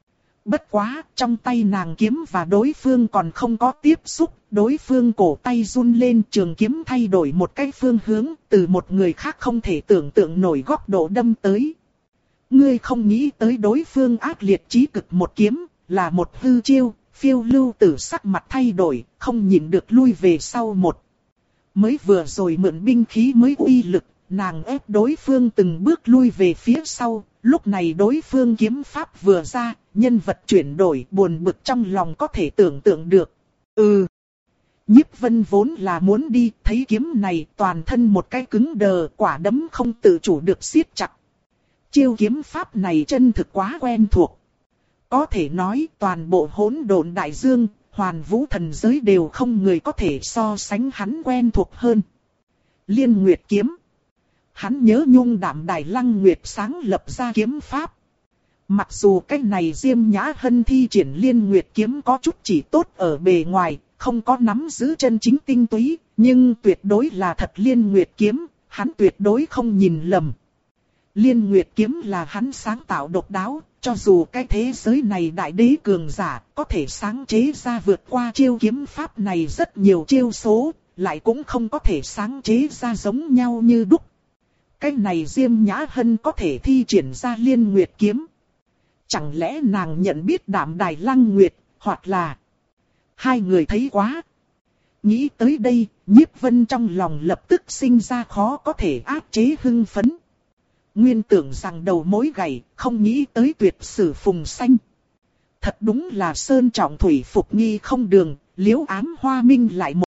Bất quá, trong tay nàng kiếm và đối phương còn không có tiếp xúc, đối phương cổ tay run lên, trường kiếm thay đổi một cái phương hướng, từ một người khác không thể tưởng tượng nổi góc độ đâm tới. Ngươi không nghĩ tới đối phương ác liệt chí cực một kiếm, là một hư chiêu, Phiêu Lưu Tử sắc mặt thay đổi, không nhịn được lui về sau một. Mới vừa rồi mượn binh khí mới uy lực, nàng ép đối phương từng bước lui về phía sau, lúc này đối phương kiếm pháp vừa ra, nhân vật chuyển đổi, buồn bực trong lòng có thể tưởng tượng được. Ừ. Nhiếp Vân vốn là muốn đi, thấy kiếm này toàn thân một cái cứng đờ, quả đấm không tự chủ được siết chặt. Chiêu kiếm pháp này chân thực quá quen thuộc. Có thể nói toàn bộ hỗn độn đại dương, hoàn vũ thần giới đều không người có thể so sánh hắn quen thuộc hơn. Liên Nguyệt kiếm. Hắn nhớ nhung Đạm Đài Lăng Nguyệt sáng lập ra kiếm pháp. Mặc dù cái này Diêm Nhã Hân thi triển Liên Nguyệt kiếm có chút chỉ tốt ở bề ngoài, không có nắm giữ chân chính tinh túy, nhưng tuyệt đối là thật Liên Nguyệt kiếm, hắn tuyệt đối không nhìn lầm. Liên Nguyệt kiếm là hắn sáng tạo độc đáo, cho dù cái thế giới này đại đế cường giả có thể sáng chế ra vượt qua chiêu kiếm pháp này rất nhiều chiêu số, lại cũng không có thể sáng chế ra giống nhau như đúc. Cái này Diêm Nhã Hân có thể thi triển ra Liên Nguyệt kiếm. Chẳng lẽ nàng nhận biết Đạm Đài Lăng Nguyệt, hoặc là hai người thấy quá. Nghĩ tới đây, Nhiếp Vân trong lòng lập tức sinh ra khó có thể áp chế hưng phấn. Nguyên tưởng rằng đầu mối gầy, không nghĩ tới tuyệt sử phùng xanh. Thật đúng là sơn trọng thủy phục nghi không đường, liễu ám hoa minh lại một